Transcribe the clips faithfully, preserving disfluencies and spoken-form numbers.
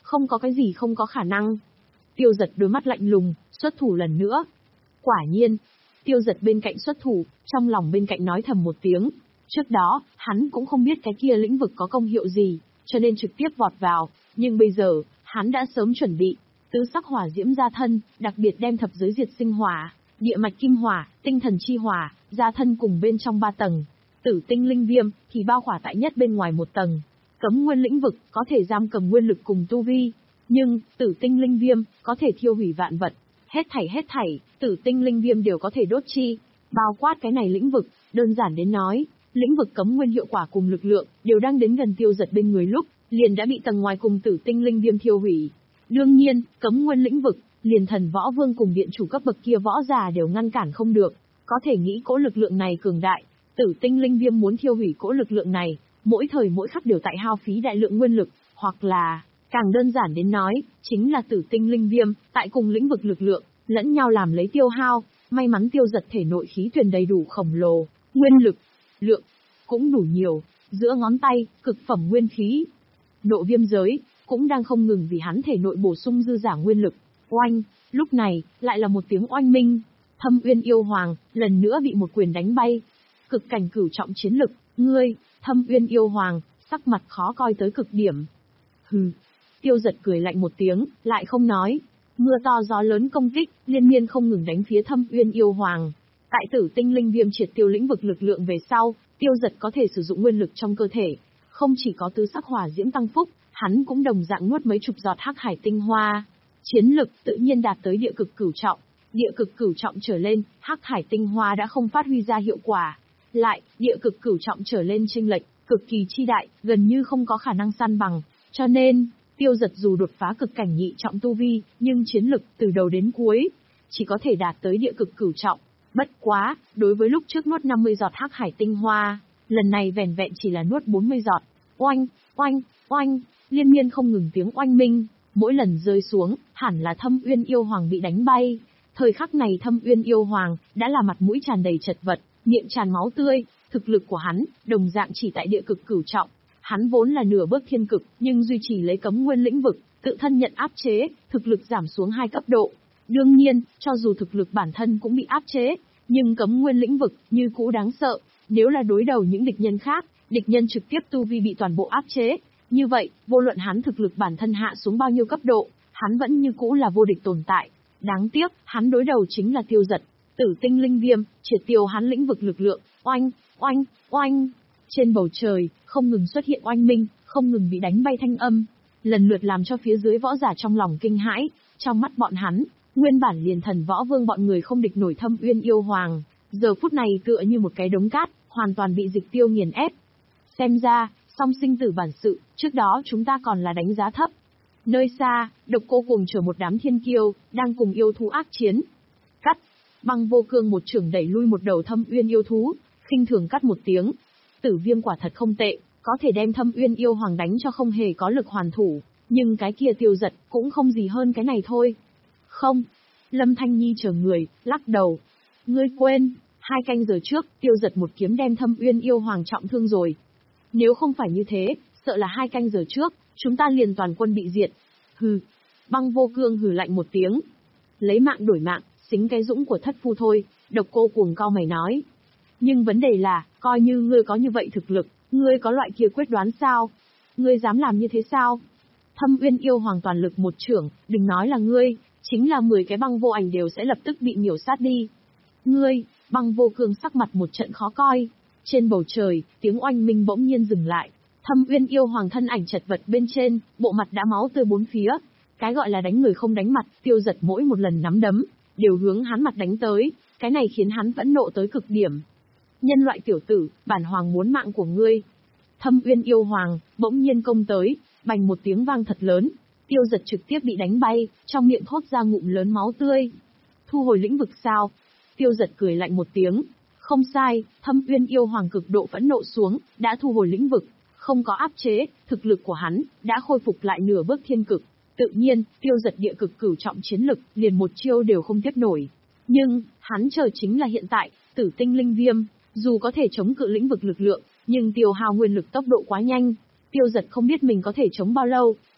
Không có cái gì không có khả năng. Tiêu Dật đôi mắt lạnh lùng, xuất thủ lần nữa. Quả nhiên, Tiêu Dật bên cạnh xuất thủ, trong lòng bên cạnh nói thầm một tiếng. Trước đó, hắn cũng không biết cái kia lĩnh vực có công hiệu gì, cho nên trực tiếp vọt vào, nhưng bây giờ, hắn đã sớm chuẩn bị. Tứ sắc hỏa diễm ra thân, đặc biệt đem thập giới diệt sinh hỏa, địa mạch kim hỏa, tinh thần chi hỏa, ra thân cùng bên trong ba tầng. Tử tinh linh viêm thì bao khỏa tại nhất bên ngoài một tầng. Cấm nguyên lĩnh vực có thể giam cầm nguyên lực cùng tu vi, nhưng tử tinh linh viêm có thể thiêu hủy vạn vật. Hết thảy hết thảy, tử tinh linh viêm đều có thể đốt chi, bao quát cái này lĩnh vực. Đơn giản đến nói, lĩnh vực cấm nguyên hiệu quả cùng lực lượng đều đang đến gần Tiêu Dật bên người lúc, liền đã bị tầng ngoài cùng tử tinh linh viêm thiêu hủy. Đương nhiên, cấm nguyên lĩnh vực, liền thần võ vương cùng điện chủ cấp bậc kia võ già đều ngăn cản không được. Có thể nghĩ cỗ lực lượng này cường đại, tử tinh linh viêm muốn thiêu hủy cỗ lực lượng này, mỗi thời mỗi khắc đều tại hao phí đại lượng nguyên lực, hoặc là, càng đơn giản đến nói, chính là tử tinh linh viêm, tại cùng lĩnh vực lực lượng, lẫn nhau làm lấy tiêu hao. May mắn Tiêu Dật thể nội khí tuyển đầy đủ khổng lồ, nguyên lực, lượng, cũng đủ nhiều, giữa ngón tay, cực phẩm nguyên khí. Nộ viêm giới, cũng đang không ngừng vì hắn thể nội bổ sung dư giả nguyên lực. Oanh, lúc này, lại là một tiếng oanh minh. Thâm Uyên Yêu Hoàng, lần nữa bị một quyền đánh bay. Cực cảnh cửu trọng chiến lực, ngươi, Thâm Uyên Yêu Hoàng, sắc mặt khó coi tới cực điểm. Hừ. Tiêu Dật cười lạnh một tiếng, lại không nói. Mưa to gió lớn công kích, liên miên không ngừng đánh phía Thâm Uyên Yêu Hoàng. Tại tử tinh linh viêm triệt tiêu lĩnh vực lực lượng về sau, Tiêu Dật có thể sử dụng nguyên lực trong cơ thể. Không chỉ có tứ sắc hỏa diễm tăng phúc, hắn cũng đồng dạng nuốt mấy chục giọt hắc hải tinh hoa. Chiến lực tự nhiên đạt tới địa cực cửu trọng. Địa cực cửu trọng trở lên, hắc hải tinh hoa đã không phát huy ra hiệu quả. Lại, địa cực cửu trọng trở lên chênh lệch, cực kỳ chi đại, gần như không có khả năng săn bằng. Cho nên, Tiêu Dật dù đột phá cực cảnh nhị trọng tu vi, nhưng chiến lực từ đầu đến cuối, chỉ có thể đạt tới địa cực cửu trọng. Bất quá, đối với lúc trước nuốt năm mươi giọt hắc hải tinh hoa, lần này vẻn vẹn chỉ là nuốt bốn mươi giọt. Oanh, oanh, oanh, liên miên không ngừng tiếng oanh minh, mỗi lần rơi xuống, hẳn là Thâm Uyên Yêu Hoàng bị đánh bay. Thời khắc này Thâm Uyên Yêu Hoàng đã là mặt mũi tràn đầy chật vật, miệng tràn máu tươi, thực lực của hắn đồng dạng chỉ tại địa cực cửu trọng. Hắn vốn là nửa bước thiên cực, nhưng duy trì lấy cấm nguyên lĩnh vực, tự thân nhận áp chế, thực lực giảm xuống hai cấp độ. Đương nhiên, cho dù thực lực bản thân cũng bị áp chế, nhưng cấm nguyên lĩnh vực như cũ đáng sợ. Nếu là đối đầu những địch nhân khác, địch nhân trực tiếp tu vi bị toàn bộ áp chế, như vậy, vô luận hắn thực lực bản thân hạ xuống bao nhiêu cấp độ, hắn vẫn như cũ là vô địch tồn tại. Đáng tiếc, hắn đối đầu chính là Tiêu Dật. Tử tinh linh viêm, triệt tiêu hắn lĩnh vực lực lượng, oanh, oanh, oanh. Trên bầu trời, không ngừng xuất hiện oanh minh, không ngừng bị đánh bay thanh âm, lần lượt làm cho phía dưới võ giả trong lòng kinh hãi. Trong mắt bọn hắn, nguyên bản liền thần võ vương bọn người không địch nổi Thâm Uyên Yêu Hoàng, giờ phút này tựa như một cái đống cát, hoàn toàn bị dịch tiêu nghiền ép. Xem ra, song sinh tử bản sự, trước đó chúng ta còn là đánh giá thấp. Nơi xa, Độc Cô cùng chở một đám thiên kiêu, đang cùng yêu thú ác chiến. Cắt, Băng Vô Cương một chưởng đẩy lui một đầu Thâm Uyên yêu thú, khinh thường cắt một tiếng. Tử viêm quả thật không tệ, có thể đem Thâm Uyên Yêu Hoàng đánh cho không hề có lực hoàn thủ, nhưng cái kia Tiêu Dật cũng không gì hơn cái này thôi. Không, Lâm Thanh Nhi chờ người, lắc đầu. Ngươi quên, hai canh giờ trước, Tiêu Dật một kiếm đem Thâm Uyên Yêu Hoàng trọng thương rồi. Nếu không phải như thế, sợ là hai canh giờ trước, chúng ta liền toàn quân bị diệt. Hừ, Băng Vô Cương hừ lạnh một tiếng. Lấy mạng đổi mạng, xính cái dũng của thất phu thôi, Độc Cô cuồng cao mày nói. Nhưng vấn đề là, coi như ngươi có như vậy thực lực, ngươi có loại kia quyết đoán sao? Ngươi dám làm như thế sao? Thâm Uyên Yêu Hoàng toàn lực một chưởng, đừng nói là ngươi, chính là mười cái băng vô ảnh đều sẽ lập tức bị miểu sát đi. Ngươi, Băng Vô Cương sắc mặt một trận khó coi. Trên bầu trời, tiếng oanh minh bỗng nhiên dừng lại. Thâm Uyên Yêu Hoàng thân ảnh chật vật bên trên, bộ mặt đã máu tươi bốn phía. Cái gọi là đánh người không đánh mặt, Tiêu Dật mỗi một lần nắm đấm, đều hướng hắn mặt đánh tới, cái này khiến hắn phẫn nộ tới cực điểm. Nhân loại tiểu tử, bản hoàng muốn mạng của ngươi. Thâm Uyên Yêu Hoàng, bỗng nhiên công tới, bành một tiếng vang thật lớn. Tiêu Dật trực tiếp bị đánh bay, trong miệng thốt ra ngụm lớn máu tươi. Thu hồi lĩnh vực sao? Tiêu Dật cười lạnh một tiếng. Không sai, Thâm Uyên Yêu Hoàng cực độ phẫn nộ xuống, đã thu hồi lĩnh vực. Không có áp chế, thực lực của hắn, đã khôi phục lại nửa bước thiên cực. Tự nhiên, Tiêu Dật địa cực cửu trọng chiến lực, liền một chiêu đều không tiếp nổi. Nhưng, hắn chờ chính là hiện tại, tử tinh linh viêm. Dù có thể chống cự lĩnh vực lực lượng, nhưng tiêu hao nguyên lực tốc độ quá nhanh. Tiêu Dật không biết mình có thể chống bao lâu,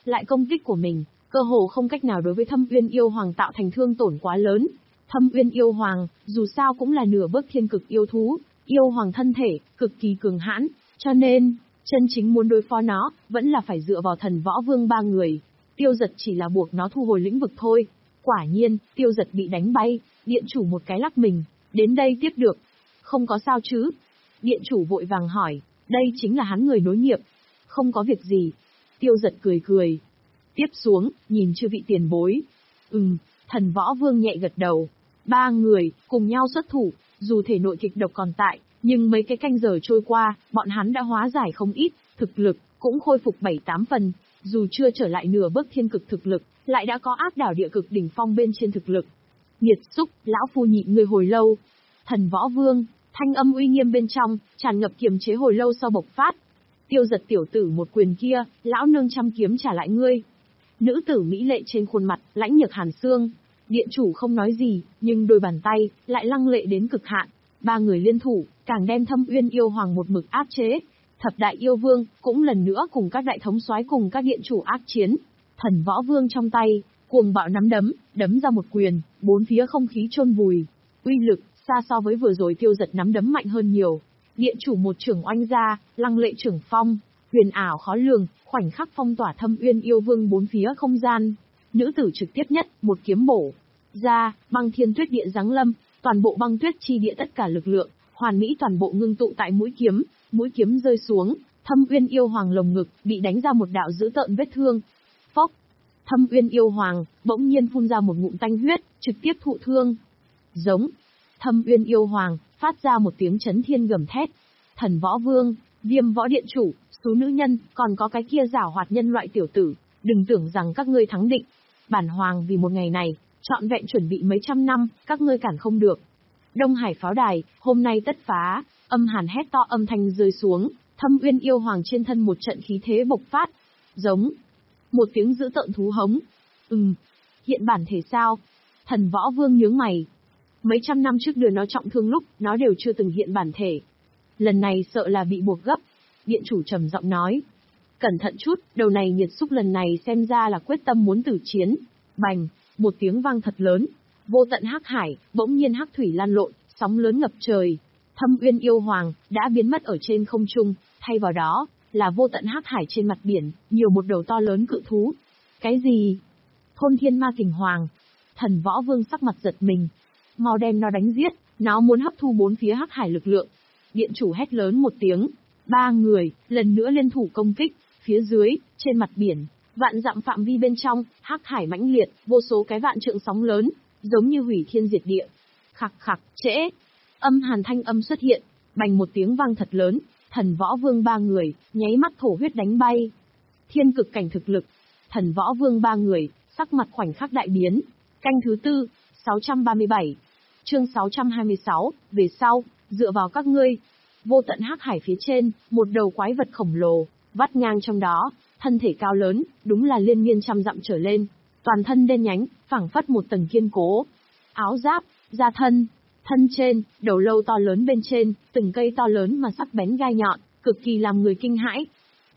lại công kích của mình, cơ hồ không cách nào đối với Thâm Uyên Yêu Hoàng tạo thành thương tổn quá lớn. Thâm Uyên Yêu Hoàng, dù sao cũng là nửa bước thiên cực yêu thú, yêu hoàng thân thể, cực kỳ cường hãn, cho nên, chân chính muốn đối phó nó, vẫn là phải dựa vào Thần Võ Vương ba người. Tiêu Giật chỉ là buộc nó thu hồi lĩnh vực thôi. Quả nhiên, Tiêu Giật bị đánh bay, điện chủ một cái lắc mình, đến đây tiếp được. Không có sao chứ? Điện chủ vội vàng hỏi, đây chính là hắn người nối nghiệp. Không có việc gì. Tiêu Giật cười cười. Tiếp xuống, nhìn chư vị tiền bối. Ừm, Thần Võ Vương nhẹ gật đầu. Ba người, cùng nhau xuất thủ, dù thể nội kịch độc còn tại, nhưng mấy cái canh giờ trôi qua, bọn hắn đã hóa giải không ít, thực lực, cũng khôi phục bảy tám phần, dù chưa trở lại nửa bước thiên cực thực lực, lại đã có áp đảo địa cực đỉnh phong bên trên thực lực. Nghiệt xúc, lão phu nhịn người hồi lâu. Thần Võ Vương, thanh âm uy nghiêm bên trong, tràn ngập kiềm chế hồi lâu sau bộc phát. Tiêu Giật tiểu tử một quyền kia, lão nương trăm kiếm trả lại ngươi. Nữ tử mỹ lệ trên khuôn mặt, lãnh nhược hàn xương. Điện chủ không nói gì, nhưng đôi bàn tay, lại lăng lệ đến cực hạn. Ba người liên thủ, càng đem Thâm Uyên Yêu Hoàng một mực áp chế. Thập đại yêu vương, cũng lần nữa cùng các đại thống soái cùng các điện chủ ác chiến. Thần Võ Vương trong tay, cuồng bạo nắm đấm, đấm ra một quyền, bốn phía không khí chôn vùi. Uy lực, xa so với vừa rồi Tiêu Giật nắm đấm mạnh hơn nhiều. Điện chủ một trưởng oanh ra, lăng lệ trưởng phong, huyền ảo khó lường, khoảnh khắc phong tỏa Thâm Uyên Yêu Vương bốn phía không gian. Nữ tử trực tiếp nhất, một kiếm bổ ra, băng thiên tuyết địa giáng lâm, toàn bộ băng tuyết chi địa tất cả lực lượng, hoàn mỹ toàn bộ ngưng tụ tại mũi kiếm, mũi kiếm rơi xuống, Thâm Uyên Yêu Hoàng lồng ngực bị đánh ra một đạo dữ tợn vết thương. Phốc, Thâm Uyên Yêu Hoàng bỗng nhiên phun ra một ngụm tanh huyết, trực tiếp thụ thương. Giống, Thâm Uyên Yêu Hoàng phát ra một tiếng chấn thiên gầm thét. Thần Võ Vương, Viêm Võ Điện chủ, số nữ nhân, còn có cái kia giảo hoạt nhân loại tiểu tử, đừng tưởng rằng các ngươi thắng định. Bản hoàng vì một ngày này, trọn vẹn chuẩn bị mấy trăm năm, các ngươi cản không được. Đông Hải pháo đài, hôm nay tất phá, âm hàn hét to âm thanh rơi xuống, Thâm Uyên Yêu Hoàng trên thân một trận khí thế bộc phát. Giống, một tiếng dữ tợn thú hống. Ừm, hiện bản thể sao? Thần Võ Vương nhướng mày. Mấy trăm năm trước đưa nó trọng thương lúc, nó đều chưa từng hiện bản thể. Lần này sợ là bị buộc gấp. Điện chủ trầm giọng nói. Cẩn thận chút, đầu này nhiệt xúc lần này xem ra là quyết tâm muốn tử chiến. Bành, một tiếng vang thật lớn. Vô tận hắc hải, bỗng nhiên hắc thủy lan lộn, sóng lớn ngập trời. Thâm Uyên Yêu Hoàng đã biến mất ở trên không trung, thay vào đó là vô tận hắc hải trên mặt biển, nhiều một đầu to lớn cự thú. Cái gì? Thôn Thiên Ma Kình Hoàng. Thần Võ Vương sắc mặt giật mình. Mau đem nó đánh giết, nó muốn hấp thu bốn phía hắc hải lực lượng. Điện chủ hét lớn một tiếng. Ba người, lần nữa liên thủ công kích, phía dưới, trên mặt biển, vạn dặm phạm vi bên trong, hắc hải mãnh liệt, vô số cái vạn trượng sóng lớn, giống như hủy thiên diệt địa. Khặc khặc, trễ. Âm hàn thanh âm xuất hiện, bành một tiếng vang thật lớn, Thần Võ Vương ba người, nháy mắt thổ huyết đánh bay. Thiên cực cảnh thực lực, Thần Võ Vương ba người, sắc mặt khoảnh khắc đại biến. Canh thứ tư, sáu trăm ba mươi bảy. Chương sáu trăm hai mươi sáu, về sau, dựa vào các ngươi. Vô tận hắc hải phía trên, một đầu quái vật khổng lồ, vắt ngang trong đó, thân thể cao lớn, đúng là liên miên trăm dặm trở lên, toàn thân đen nhánh, phảng phất một tầng kiên cố. Áo giáp, da thân, thân trên, đầu lâu to lớn bên trên, từng cây to lớn mà sắc bén gai nhọn, cực kỳ làm người kinh hãi. T.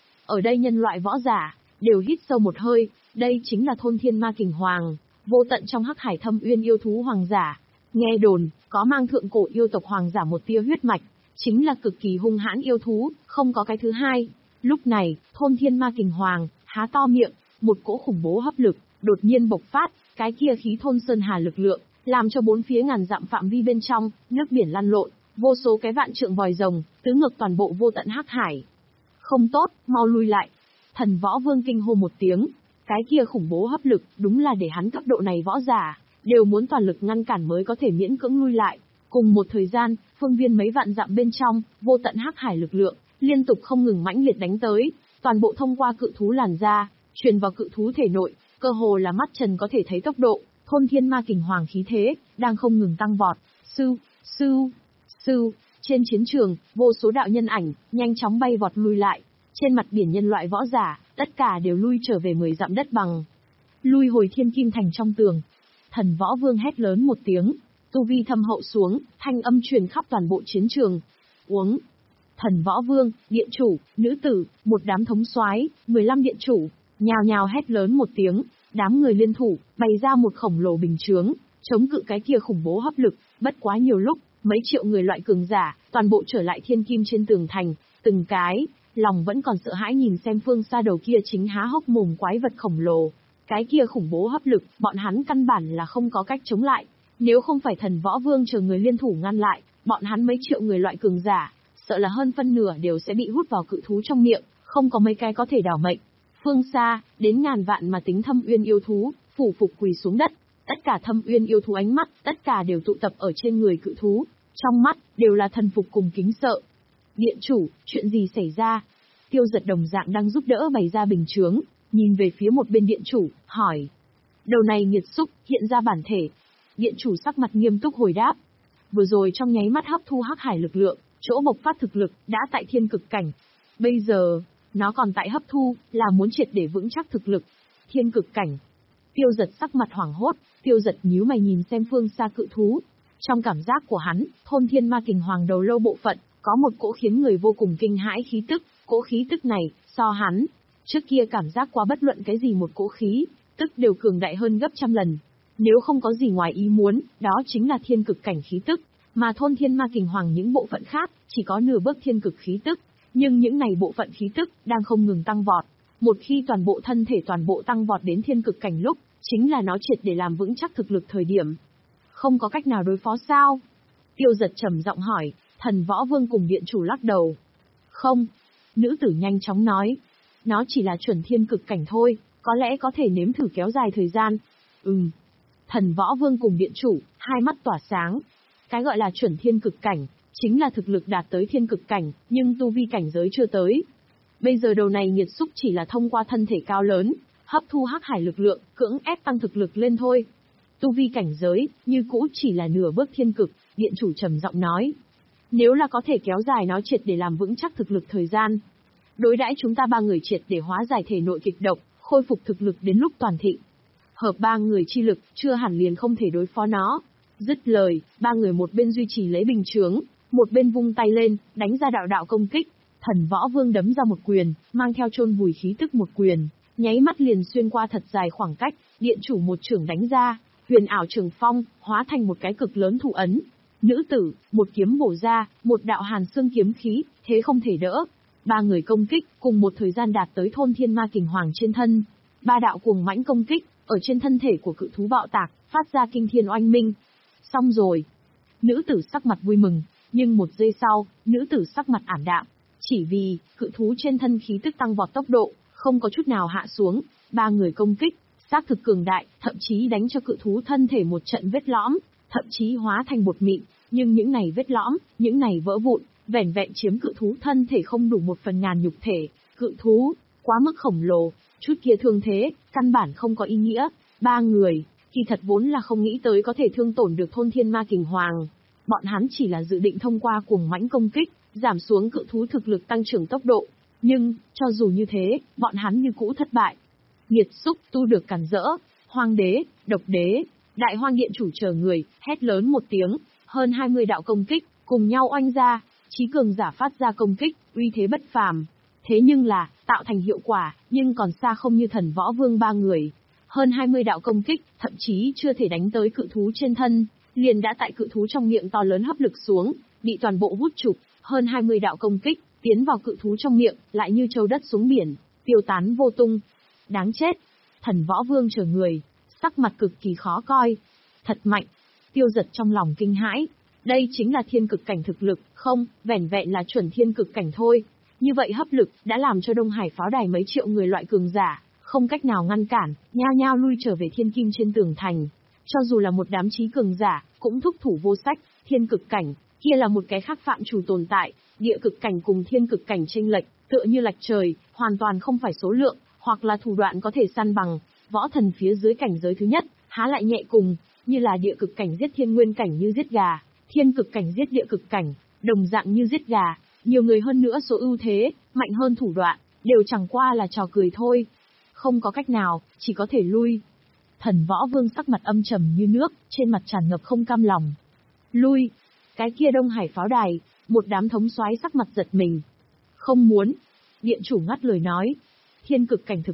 Ở đây nhân loại võ giả, đều hít sâu một hơi, đây chính là Thôn Thiên Ma Kình Hoàng, vô tận trong hắc hải Thâm Uyên yêu thú hoàng giả. Nghe đồn, có mang thượng cổ yêu tộc hoàng giả một tia huyết mạch, chính là cực kỳ hung hãn yêu thú, không có cái thứ hai. Lúc này, Thôn Thiên Ma Kình Hoàng há to miệng, một cỗ khủng bố hấp lực đột nhiên bộc phát, cái kia khí thôn sơn hà lực lượng, làm cho bốn phía ngàn dặm phạm vi bên trong, nước biển lăn lộn, vô số cái vạn trượng vòi rồng, tứ ngược toàn bộ vô tận hắc hải. Không tốt, mau lui lại. Thần Võ Vương kinh hô một tiếng, cái kia khủng bố hấp lực, đúng là để hắn cấp độ này võ giả, đều muốn toàn lực ngăn cản mới có thể miễn cưỡng lui lại. Cùng một thời gian, phương viên mấy vạn dặm bên trong, vô tận hắc hải lực lượng, liên tục không ngừng mãnh liệt đánh tới, toàn bộ thông qua cự thú làn da, truyền vào cự thú thể nội, cơ hồ là mắt trần có thể thấy tốc độ, Thôn Thiên Ma Kình Hoàng khí thế, đang không ngừng tăng vọt. Sư, sư, sư, trên chiến trường, vô số đạo nhân ảnh, nhanh chóng bay vọt lui lại. Trên mặt biển nhân loại võ giả, tất cả đều lui trở về mười dặm đất bằng. Lui hồi Thiên Kim Thành trong tường. Thần Võ Vương hét lớn một tiếng, tu vi thâm hậu xuống, thanh âm truyền khắp toàn bộ chiến trường. Uống. Thần Võ Vương, điện chủ, nữ tử, một đám thống soái, mười lăm điện chủ, nhào nhào hét lớn một tiếng, đám người liên thủ, bày ra một khổng lồ bình chướng, chống cự cái kia khủng bố hấp lực, bất quá nhiều lúc, mấy triệu người loại cường giả, toàn bộ trở lại thiên kim trên tường thành, từng cái, lòng vẫn còn sợ hãi nhìn xem phương xa đầu kia chính há hốc mồm quái vật khổng lồ. Cái kia khủng bố hấp lực, bọn hắn căn bản là không có cách chống lại. Nếu không phải thần võ vương chờ người liên thủ ngăn lại, bọn hắn mấy triệu người loại cường giả, sợ là hơn phân nửa đều sẽ bị hút vào cự thú trong miệng, không có mấy cái có thể đảo mệnh. Phương xa, đến ngàn vạn mà tính thâm uyên yêu thú, phủ phục quỳ xuống đất. Tất cả thâm uyên yêu thú ánh mắt, tất cả đều tụ tập ở trên người cự thú. Trong mắt, đều là thần phục cùng kính sợ. Điện chủ, chuyện gì xảy ra? Tiêu Giật đồng dạng đang giúp đỡ bày ra bình chướng, nhìn về phía một bên điện chủ, hỏi. Đầu này nghiệt xúc, hiện ra bản thể. Điện chủ sắc mặt nghiêm túc hồi đáp. Vừa rồi trong nháy mắt hấp thu hắc hải lực lượng, chỗ bộc phát thực lực, đã tại thiên cực cảnh. Bây giờ, nó còn tại hấp thu, là muốn triệt để vững chắc thực lực. Thiên cực cảnh. Tiêu Giật sắc mặt hoảng hốt, Tiêu Giật nhíu mày nhìn xem phương xa cự thú. Trong cảm giác của hắn, thôn thiên ma kình hoàng đầu lâu bộ phận, có một cỗ khiến người vô cùng kinh hãi khí tức, cỗ khí tức này, so hắn, trước kia cảm giác qua bất luận cái gì một cỗ khí, tức đều cường đại hơn gấp trăm lần. Nếu không có gì ngoài ý muốn, đó chính là thiên cực cảnh khí tức, mà thôn thiên ma kình hoàng những bộ phận khác, chỉ có nửa bước thiên cực khí tức, nhưng những này bộ phận khí tức, đang không ngừng tăng vọt. Một khi toàn bộ thân thể toàn bộ tăng vọt đến thiên cực cảnh lúc, chính là nó triệt để làm vững chắc thực lực thời điểm. Không có cách nào đối phó sao? Tiêu Giật trầm giọng hỏi, thần võ vương cùng điện chủ lắc đầu. Không. Nữ tử nhanh chóng nói. Nó chỉ là chuẩn thiên cực cảnh thôi, có lẽ có thể nếm thử kéo dài thời gian. Ừm. Thần võ vương cùng điện chủ, hai mắt tỏa sáng. Cái gọi là chuẩn thiên cực cảnh, chính là thực lực đạt tới thiên cực cảnh, nhưng tu vi cảnh giới chưa tới. Bây giờ đầu này nghiệt xúc chỉ là thông qua thân thể cao lớn, hấp thu hắc hải lực lượng, cưỡng ép tăng thực lực lên thôi. Tu vi cảnh giới, như cũ chỉ là nửa bước thiên cực, điện chủ trầm giọng nói. Nếu là có thể kéo dài nó triệt để làm vững chắc thực lực thời gian. Đối đãi chúng ta ba người triệt để hóa giải thể nội kịch độc, khôi phục thực lực đến lúc toàn thịnh. Hợp ba người chi lực, chưa hẳn liền không thể đối phó nó. Dứt lời, ba người một bên duy trì lấy bình chướng, một bên vung tay lên, đánh ra đạo đạo công kích. Thần võ vương đấm ra một quyền, mang theo chôn vùi khí tức một quyền, nháy mắt liền xuyên qua thật dài khoảng cách, điện chủ một chưởng đánh ra, huyền ảo trường phong, hóa thành một cái cực lớn thủ ấn. Nữ tử, một kiếm bổ ra, một đạo hàn xương kiếm khí, thế không thể đỡ. Ba người công kích, cùng một thời gian đạt tới thôn thiên ma kình hoàng trên thân. Ba đạo cuồng mãnh công kích, ở trên thân thể của cự thú bạo tạc, phát ra kinh thiên oanh minh. Xong rồi. Nữ tử sắc mặt vui mừng, nhưng một giây sau, nữ tử sắc mặt ảm đạm. Chỉ vì, cự thú trên thân khí tức tăng vọt tốc độ, không có chút nào hạ xuống. Ba người công kích, xác thực cường đại, thậm chí đánh cho cự thú thân thể một trận vết lõm, thậm chí hóa thành bột mịn. Nhưng những này vết lõm, những này vỡ vụn, vẻn vẹn chiếm cự thú thân thể không đủ một phần ngàn nhục thể. Cự thú, quá mức khổng lồ, chút kia thương thế, căn bản không có ý nghĩa. Ba người, kỳ thật vốn là không nghĩ tới có thể thương tổn được thôn thiên ma kình hoàng. Bọn hắn chỉ là dự định thông qua cuồng mãnh công kích, giảm xuống cự thú thực lực tăng trưởng tốc độ. Nhưng, cho dù như thế, bọn hắn như cũ thất bại. Nghiệt xúc tu được cản rỡ, hoang đế, độc đế, đại hoang điện chủ chờ người, hét lớn một tiếng, hơn hai mươi đạo công kích, cùng nhau oanh ra, chí cường giả phát ra công kích, uy thế bất phàm. Thế nhưng là, tạo thành hiệu quả, nhưng còn xa không như thần võ vương ba người. Hơn hai mươi đạo công kích, thậm chí chưa thể đánh tới cự thú trên thân, liền đã tại cự thú trong miệng to lớn hấp lực xuống, bị toàn bộ hút trục. Hơn hai mươi đạo công kích, tiến vào cự thú trong miệng, lại như châu đất xuống biển, tiêu tán vô tung. Đáng chết! Thần võ vương chờ người, sắc mặt cực kỳ khó coi. Thật mạnh! Tiêu Giật trong lòng kinh hãi. Đây chính là thiên cực cảnh thực lực, không, vẻn vẹn là chuẩn thiên cực cảnh thôi. Như vậy hấp lực, đã làm cho Đông Hải pháo đài mấy triệu người loại cường giả, không cách nào ngăn cản, nhao nhao lui trở về thiên kim trên tường thành. Cho dù là một đám chí cường giả, cũng thúc thủ vô sách, thiên cực cảnh, kia là một cái khác phạm trù tồn tại, địa cực cảnh cùng thiên cực cảnh chênh lệch, tựa như lệch trời, hoàn toàn không phải số lượng, hoặc là thủ đoạn có thể săn bằng. Võ thần phía dưới cảnh giới thứ nhất, há lại nhẹ cùng, như là địa cực cảnh giết thiên nguyên cảnh như giết gà, thiên cực cảnh giết địa cực cảnh, đồng dạng như giết gà, nhiều người hơn nữa số ưu thế, mạnh hơn thủ đoạn, đều chẳng qua là trò cười thôi. Không có cách nào, chỉ có thể lui. Thần võ vương sắc mặt âm trầm như nước, trên mặt tràn ngập không cam lòng. Lui. Cái kia Đông Hải pháo đài, một đám thống soái sắc mặt giật mình. Không muốn. Điện chủ ngắt lời nói. Thiên cực cảnh thực lực,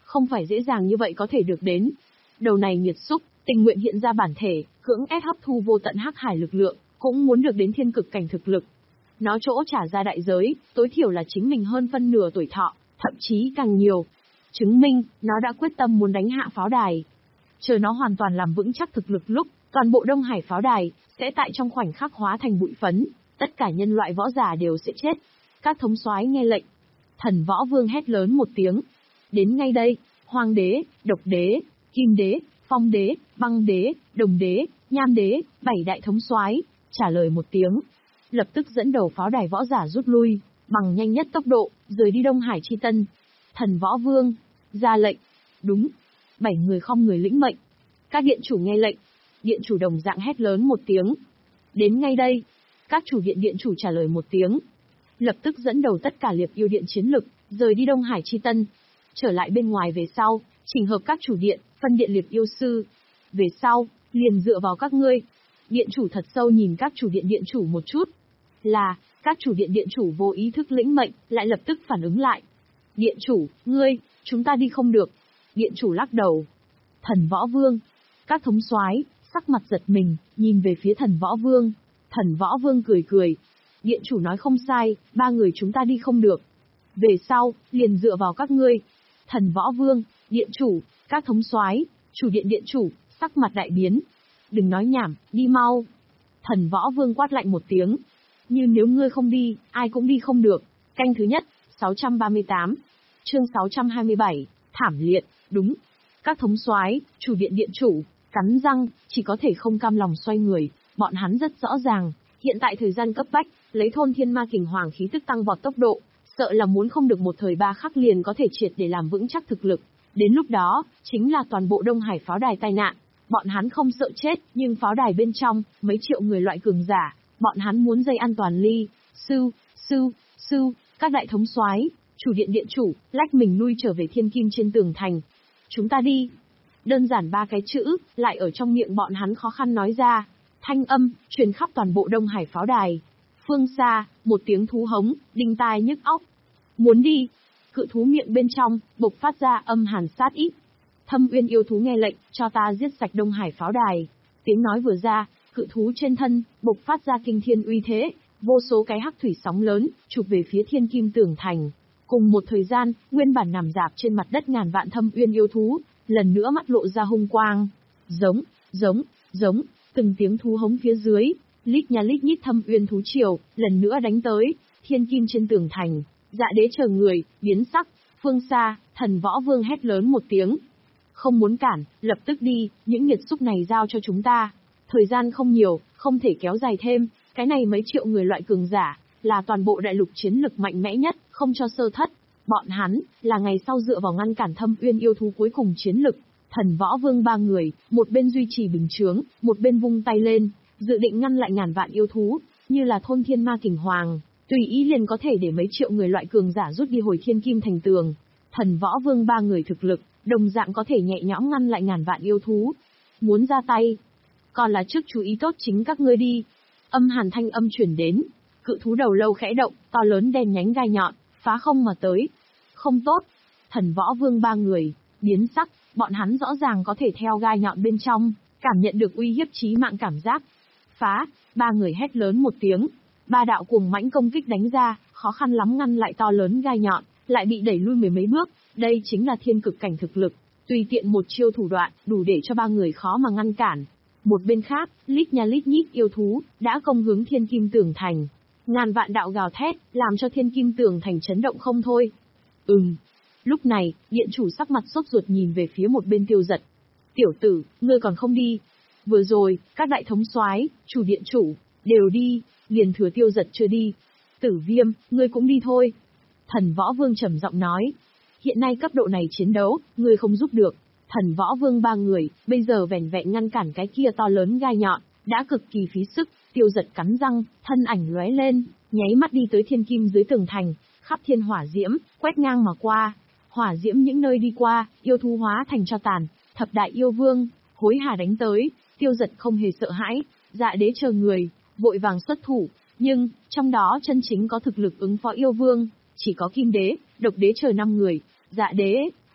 không phải dễ dàng như vậy có thể được đến. Đầu này nghiệt xúc, tình nguyện hiện ra bản thể, cưỡng ép hấp thu vô tận hắc hải lực lượng, cũng muốn được đến thiên cực cảnh thực lực. Nó chỗ trả ra đại giới, tối thiểu là chính mình hơn phân nửa tuổi thọ, thậm chí càng nhiều. Chứng minh, nó đã quyết tâm muốn đánh hạ pháo đài. Chờ nó hoàn toàn làm vững chắc thực lực lúc, toàn bộ Đông Hải pháo đài, sẽ tại trong khoảnh khắc hóa thành bụi phấn, tất cả nhân loại võ giả đều sẽ chết. Các thống soái nghe lệnh. Thần Võ Vương hét lớn một tiếng. Đến ngay đây, Hoàng đế, Độc đế, Kim đế, Phong đế, Băng đế, Đồng đế, Nham đế, bảy đại thống soái trả lời một tiếng. Lập tức dẫn đầu pháo đài võ giả rút lui, bằng nhanh nhất tốc độ, rời đi Đông Hải Chi Tân. Thần Võ Vương, ra lệnh. Đúng. Bảy người không người lĩnh mệnh. Các điện chủ nghe lệnh. Điện chủ đồng dạng hét lớn một tiếng. Đến ngay đây. Các chủ điện điện chủ trả lời một tiếng. Lập tức dẫn đầu tất cả liệp yêu điện chiến lực, rời đi Đông Hải Chi Tân. Trở lại bên ngoài về sau, chỉnh hợp các chủ điện, phân điện liệp yêu sư. Về sau, liền dựa vào các ngươi. Điện chủ thật sâu nhìn các chủ điện điện chủ một chút. Là, các chủ điện điện chủ vô ý thức lĩnh mệnh, lại lập tức phản ứng lại. Điện chủ, ngươi, chúng ta đi không được. Điện chủ lắc đầu. Thần Võ Vương. Các thống soái sắc mặt giật mình, nhìn về phía Thần Võ Vương. Thần Võ Vương cười cười. Điện chủ nói không sai, ba người chúng ta đi không được. Về sau, liền dựa vào các ngươi. Thần Võ Vương, điện chủ, các thống soái, chủ điện điện chủ, sắc mặt đại biến. Đừng nói nhảm, đi mau. Thần Võ Vương quát lạnh một tiếng. Nhưng nếu ngươi không đi, ai cũng đi không được. Canh thứ nhất, sáu trăm ba mươi tám. Chương sáu trăm hai mươi bảy, thảm liệt, đúng. Các thống soái, chủ điện điện chủ, cắn răng, chỉ có thể không cam lòng xoay người. Bọn hắn rất rõ ràng, hiện tại thời gian cấp bách, lấy thôn thiên ma kình hoàng khí tức tăng vọt tốc độ, sợ là muốn không được một thời ba khắc liền có thể triệt để làm vững chắc thực lực. Đến lúc đó, chính là toàn bộ Đông Hải pháo đài tai nạn. Bọn hắn không sợ chết, nhưng pháo đài bên trong, mấy triệu người loại cường giả, bọn hắn muốn dây an toàn ly. Sư, sư, sư, các đại thống soái, chủ điện điện chủ, lách mình lui trở về thiên kim trên tường thành. Chúng ta đi. Đơn giản ba cái chữ, lại ở trong miệng bọn hắn khó khăn nói ra. Thanh âm, truyền khắp toàn bộ Đông Hải pháo đài. Phương xa, một tiếng thú hống, đinh tai nhức óc. Muốn đi. Cự thú miệng bên trong, bộc phát ra âm hàn sát ý. Thâm Uyên yêu thú nghe lệnh, cho ta giết sạch Đông Hải pháo đài. Tiếng nói vừa ra, cự thú trên thân, bộc phát ra kinh thiên uy thế, vô số cái hắc thủy sóng lớn, chụp về phía thiên kim tường thành. Cùng một thời gian, nguyên bản nằm rạp trên mặt đất ngàn vạn Thâm Uyên yêu thú, lần nữa mắt lộ ra hung quang. Giống, giống, giống, từng tiếng thú hống phía dưới, lít nha lít nhít Thâm Uyên thú triều, lần nữa đánh tới, thiên kim trên tường thành. Dạ đế chờ người, biến sắc, phương xa, Thần Võ Vương hét lớn một tiếng. Không muốn cản, lập tức đi, những nghiệt xúc này giao cho chúng ta. Thời gian không nhiều, không thể kéo dài thêm, cái này mấy triệu người loại cường giả, là toàn bộ đại lục chiến lực mạnh mẽ nhất, không cho sơ thất. Bọn hắn, là ngày sau dựa vào ngăn cản Thâm Uyên yêu thú cuối cùng chiến lực. Thần Võ Vương ba người, một bên duy trì bình chướng, một bên vung tay lên, dự định ngăn lại ngàn vạn yêu thú, như là thôn thiên ma kình hoàng, tùy ý liền có thể để mấy triệu người loại cường giả rút đi hồi thiên kim thành tường. Thần Võ Vương ba người thực lực, đồng dạng có thể nhẹ nhõm ngăn lại ngàn vạn yêu thú. Muốn ra tay, còn là trước chú ý tốt chính các ngươi đi. Âm hàn thanh âm chuyển đến, cự thú đầu lâu khẽ động, to lớn đen nhánh gai nhọn, phá không mà tới. Không tốt. Thần Võ Vương ba người, biến sắc, bọn hắn rõ ràng có thể theo gai nhọn bên trong, cảm nhận được uy hiếp chí mạng cảm giác. Phá, ba người hét lớn một tiếng, ba đạo cuồng mãnh công kích đánh ra, khó khăn lắm ngăn lại to lớn gai nhọn, lại bị đẩy lui mười mấy bước, đây chính là thiên cực cảnh thực lực, tùy tiện một chiêu thủ đoạn, đủ để cho ba người khó mà ngăn cản. Một bên khác, lít nha lít nhít yêu thú, đã công hướng thiên kim tường thành. Ngàn vạn đạo gào thét, làm cho thiên kim tường thành chấn động không thôi. Ừm. Lúc này, điện chủ sắc mặt sốt ruột nhìn về phía một bên Tiêu Giật. Tiểu tử, ngươi còn không đi. Vừa rồi, các đại thống soái, chủ điện chủ, đều đi, liền thừa Tiêu Giật chưa đi. Tử Viêm, ngươi cũng đi thôi. Thần Võ Vương trầm giọng nói. Hiện nay cấp độ này chiến đấu, ngươi không giúp được. Thần Võ Vương ba người, bây giờ vẻn vẹn ngăn cản cái kia to lớn gai nhọn, đã cực kỳ phí sức. Tiêu Giật cắn răng, thân ảnh lóe lên, nháy mắt đi tới thiên kim dưới tường thành, khắp thiên hỏa diễm, quét ngang mà qua. Hỏa diễm những nơi đi qua, yêu thú hóa thành tro tàn, thập đại yêu vương, hối hả đánh tới. Tiêu Giật không hề sợ hãi, dạ đế chờ người, vội vàng xuất thủ, nhưng, trong đó chân chính có thực lực ứng phó yêu vương, chỉ có Kim đế, Độc đế chờ năm người. Dạ đế,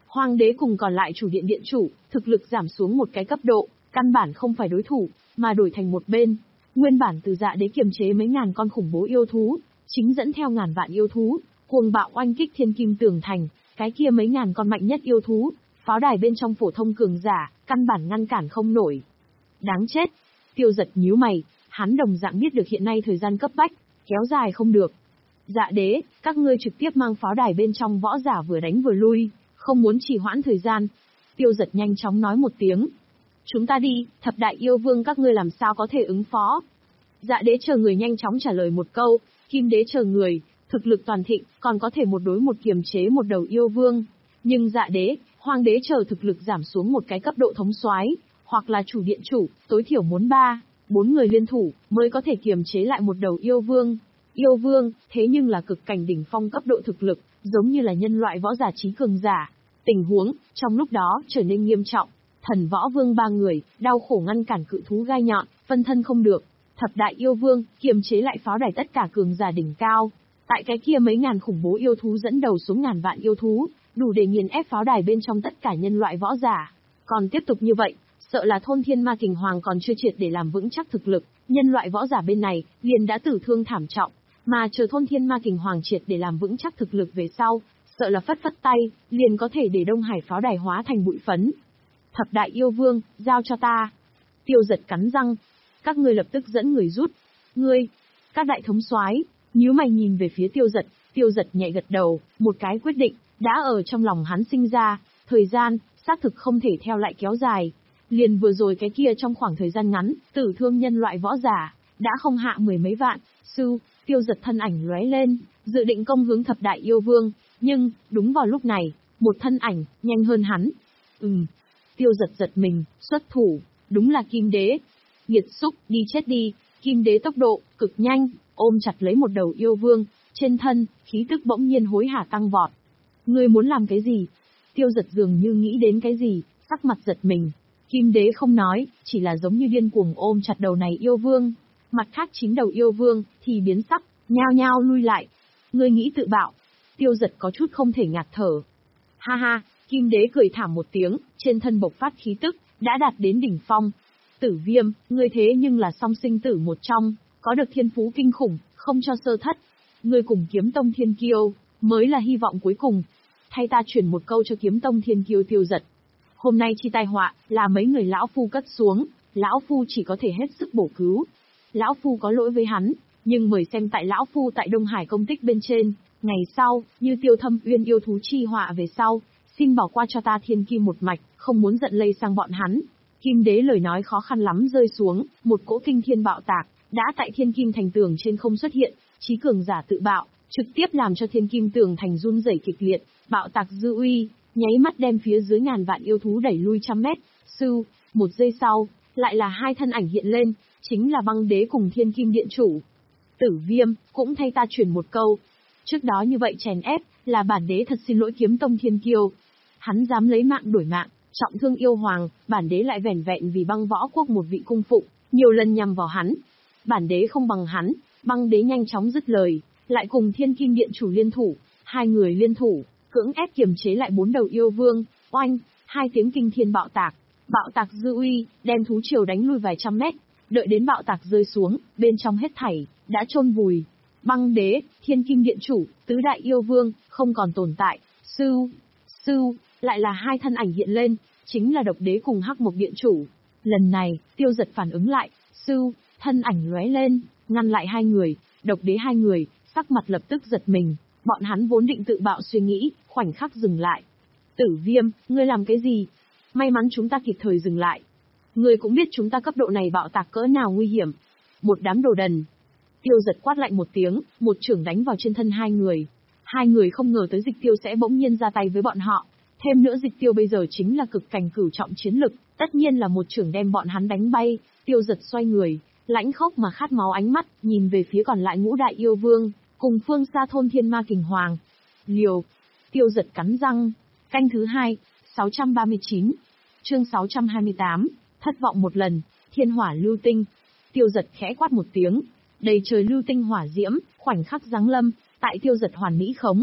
Hoàng đế cùng còn lại chủ điện điện chủ, thực lực giảm xuống một cái cấp độ, căn bản không phải đối thủ, mà đổi thành một bên. Nguyên bản từ Dạ Đế kiềm chế mấy ngàn con khủng bố yêu thú, chính dẫn theo ngàn vạn yêu thú, cuồng bạo oanh kích thiên kim tường thành, cái kia mấy ngàn con mạnh nhất yêu thú, pháo đài bên trong phổ thông cường giả, căn bản ngăn cản không nổi. Đáng chết. Tiêu Giật nhíu mày, hắn đồng dạng biết được hiện nay thời gian cấp bách, kéo dài không được. Dạ Đế, các ngươi trực tiếp mang pháo đài bên trong võ giả vừa đánh vừa lui, không muốn trì hoãn thời gian. Tiêu Giật nhanh chóng nói một tiếng. Chúng ta đi, thập đại yêu vương các ngươi làm sao có thể ứng phó. Dạ Đế chờ người nhanh chóng trả lời một câu, Kim Đế chờ người, thực lực toàn thịnh, còn có thể một đối một kiềm chế một đầu yêu vương. Nhưng Dạ Đế, Hoàng Đế chờ thực lực giảm xuống một cái cấp độ thống soái, hoặc là chủ điện chủ, tối thiểu muốn ba, bốn người liên thủ, mới có thể kiềm chế lại một đầu yêu vương. Yêu vương, thế nhưng là cực cảnh đỉnh phong cấp độ thực lực, giống như là nhân loại võ giả trí cường giả. Tình huống, trong lúc đó, trở nên nghiêm trọng. Thần võ vương ba người, đau khổ ngăn cản cự thú gai nhọn, phân thân không được. Thập đại yêu vương, kiềm chế lại pháo đài tất cả cường giả đỉnh cao. Tại cái kia mấy ngàn khủng bố yêu thú dẫn đầu xuống ngàn vạn yêu thú, đủ để nghiền ép pháo đài bên trong tất cả nhân loại võ giả. Còn tiếp tục như vậy, sợ là thôn thiên ma kình hoàng còn chưa triệt để làm vững chắc thực lực, nhân loại võ giả bên này, liền đã tử thương thảm trọng. Mà chờ thôn thiên ma kình hoàng triệt để làm vững chắc thực lực về sau, sợ là phất phất tay, liền có thể để Đông Hải pháo đài hóa thành bụi phấn. Thập đại yêu vương, giao cho ta. Tiêu Giật cắn răng. Các ngươi lập tức dẫn người rút. Ngươi, các đại thống soái, nhíu mày nhìn về phía Tiêu Giật, Tiêu Giật nhẹ gật đầu, một cái quyết định, đã ở trong lòng hắn sinh ra, thời gian, xác thực không thể theo lại kéo dài. Liền vừa rồi cái kia trong khoảng thời gian ngắn, tử thương nhân loại võ giả, đã không hạ mười mấy vạn, sư, Tiêu Giật thân ảnh lóe lên, dự định công hướng thập đại yêu vương, nhưng, đúng vào lúc này, một thân ảnh, nhanh hơn hắn. Ừm, Tiêu Giật giật mình, xuất thủ, đúng là Kim Đế. Nghiệt xúc, đi chết đi, Kim Đế tốc độ, cực nhanh, ôm chặt lấy một đầu yêu vương, trên thân, khí tức bỗng nhiên hối hả tăng vọt. Ngươi muốn làm cái gì? Tiêu Giật dường như nghĩ đến cái gì, sắc mặt giật mình. Kim Đế không nói, chỉ là giống như điên cuồng ôm chặt đầu này yêu vương. Mặt khác chín đầu yêu vương, thì biến sắc, nhao nhao lui lại. Ngươi nghĩ tự bạo. Tiêu Giật có chút không thể ngạt thở. Ha ha, Kim Đế cười thảm một tiếng, trên thân bộc phát khí tức, đã đạt đến đỉnh phong. Tử Viêm, ngươi thế nhưng là song sinh tử một trong, có được thiên phú kinh khủng, không cho sơ thất. Ngươi cùng Kiếm Tông Thiên Kiêu, mới là hy vọng cuối cùng. Thay ta chuyển một câu cho Kiếm Tông Thiên Kiêu Tiêu Giật. Hôm nay chi tai họa, là mấy người lão phu cất xuống, lão phu chỉ có thể hết sức bổ cứu. Lão phu có lỗi với hắn, nhưng mời xem tại lão phu tại Đông Hải công tích bên trên, ngày sau, như Tiêu Thâm Uyên yêu thú chi họa về sau, xin bỏ qua cho ta thiên kim một mạch, không muốn giận lây sang bọn hắn. Kim Đế lời nói khó khăn lắm rơi xuống, một cỗ kinh thiên bạo tạc, đã tại thiên kim thành tường trên không xuất hiện, chí cường giả tự bạo, trực tiếp làm cho thiên kim tường thành run rẩy kịch liệt, bạo tạc dư uy, nháy mắt đem phía dưới ngàn vạn yêu thú đẩy lui trăm mét. Sư, một giây sau, lại là hai thân ảnh hiện lên, chính là Băng Đế cùng Thiên Kim Điện Chủ. Tử Viêm, cũng thay ta truyền một câu. Trước đó như vậy chèn ép, là bản đế thật xin lỗi Kiếm Tông Thiên Kiêu. Hắn dám lấy mạng đổi mạng, trọng thương yêu hoàng, bản đế lại vẻn vẹn vì Băng Võ Quốc một vị cung phụng, nhiều lần nhằm vào hắn. Bản đế không bằng hắn. Băng Đế nhanh chóng dứt lời, lại cùng Thiên Kim Điện Chủ liên thủ, hai người liên thủ, cưỡng ép kiềm chế lại bốn đầu yêu vương. Oanh, hai tiếng kinh thiên bạo tạc, bạo tạc dư uy, đem thú triều đánh lui vài trăm mét. Đợi đến bạo tạc rơi xuống, bên trong hết thảy đã chôn vùi. Băng Đế, Thiên Kim Điện Chủ, tứ đại yêu vương không còn tồn tại. Sư, sư, lại là hai thân ảnh hiện lên, chính là Độc Đế cùng Hắc Mộc Điện Chủ. Lần này, Tiêu Giật phản ứng lại, sư, thân ảnh lóe lên, ngăn lại hai người. Độc Đế hai người, sắc mặt lập tức giật mình, bọn hắn vốn định tự bạo suy nghĩ, khoảnh khắc dừng lại. Tử Viêm, ngươi làm cái gì? May mắn chúng ta kịp thời dừng lại. Ngươi cũng biết chúng ta cấp độ này bạo tạc cỡ nào nguy hiểm. Một đám đồ đần. Tiêu Giật quát lạnh một tiếng, một chưởng đánh vào trên thân hai người. Hai người không ngờ tới Dịch Tiêu sẽ bỗng nhiên ra tay với bọn họ. Thêm nữa Dịch Tiêu bây giờ chính là cực cảnh cửu trọng chiến lực, tất nhiên là một chưởng đem bọn hắn đánh bay. Tiêu Giật xoay người, lãnh khốc mà khát máu ánh mắt, nhìn về phía còn lại ngũ đại yêu vương, cùng phương xa thôn thiên ma kình hoàng. Liều. Tiêu Giật cắn răng. Canh thứ hai, sáu trăm ba mươi chín. Chương sáu trăm hai mươi tám. Thất vọng một lần, thiên hỏa lưu tinh. Tiêu Giật khẽ quát một tiếng, đầy trời lưu tinh hỏa diễm, khoảnh khắc giáng lâm, tại Tiêu Giật hoàn mỹ khống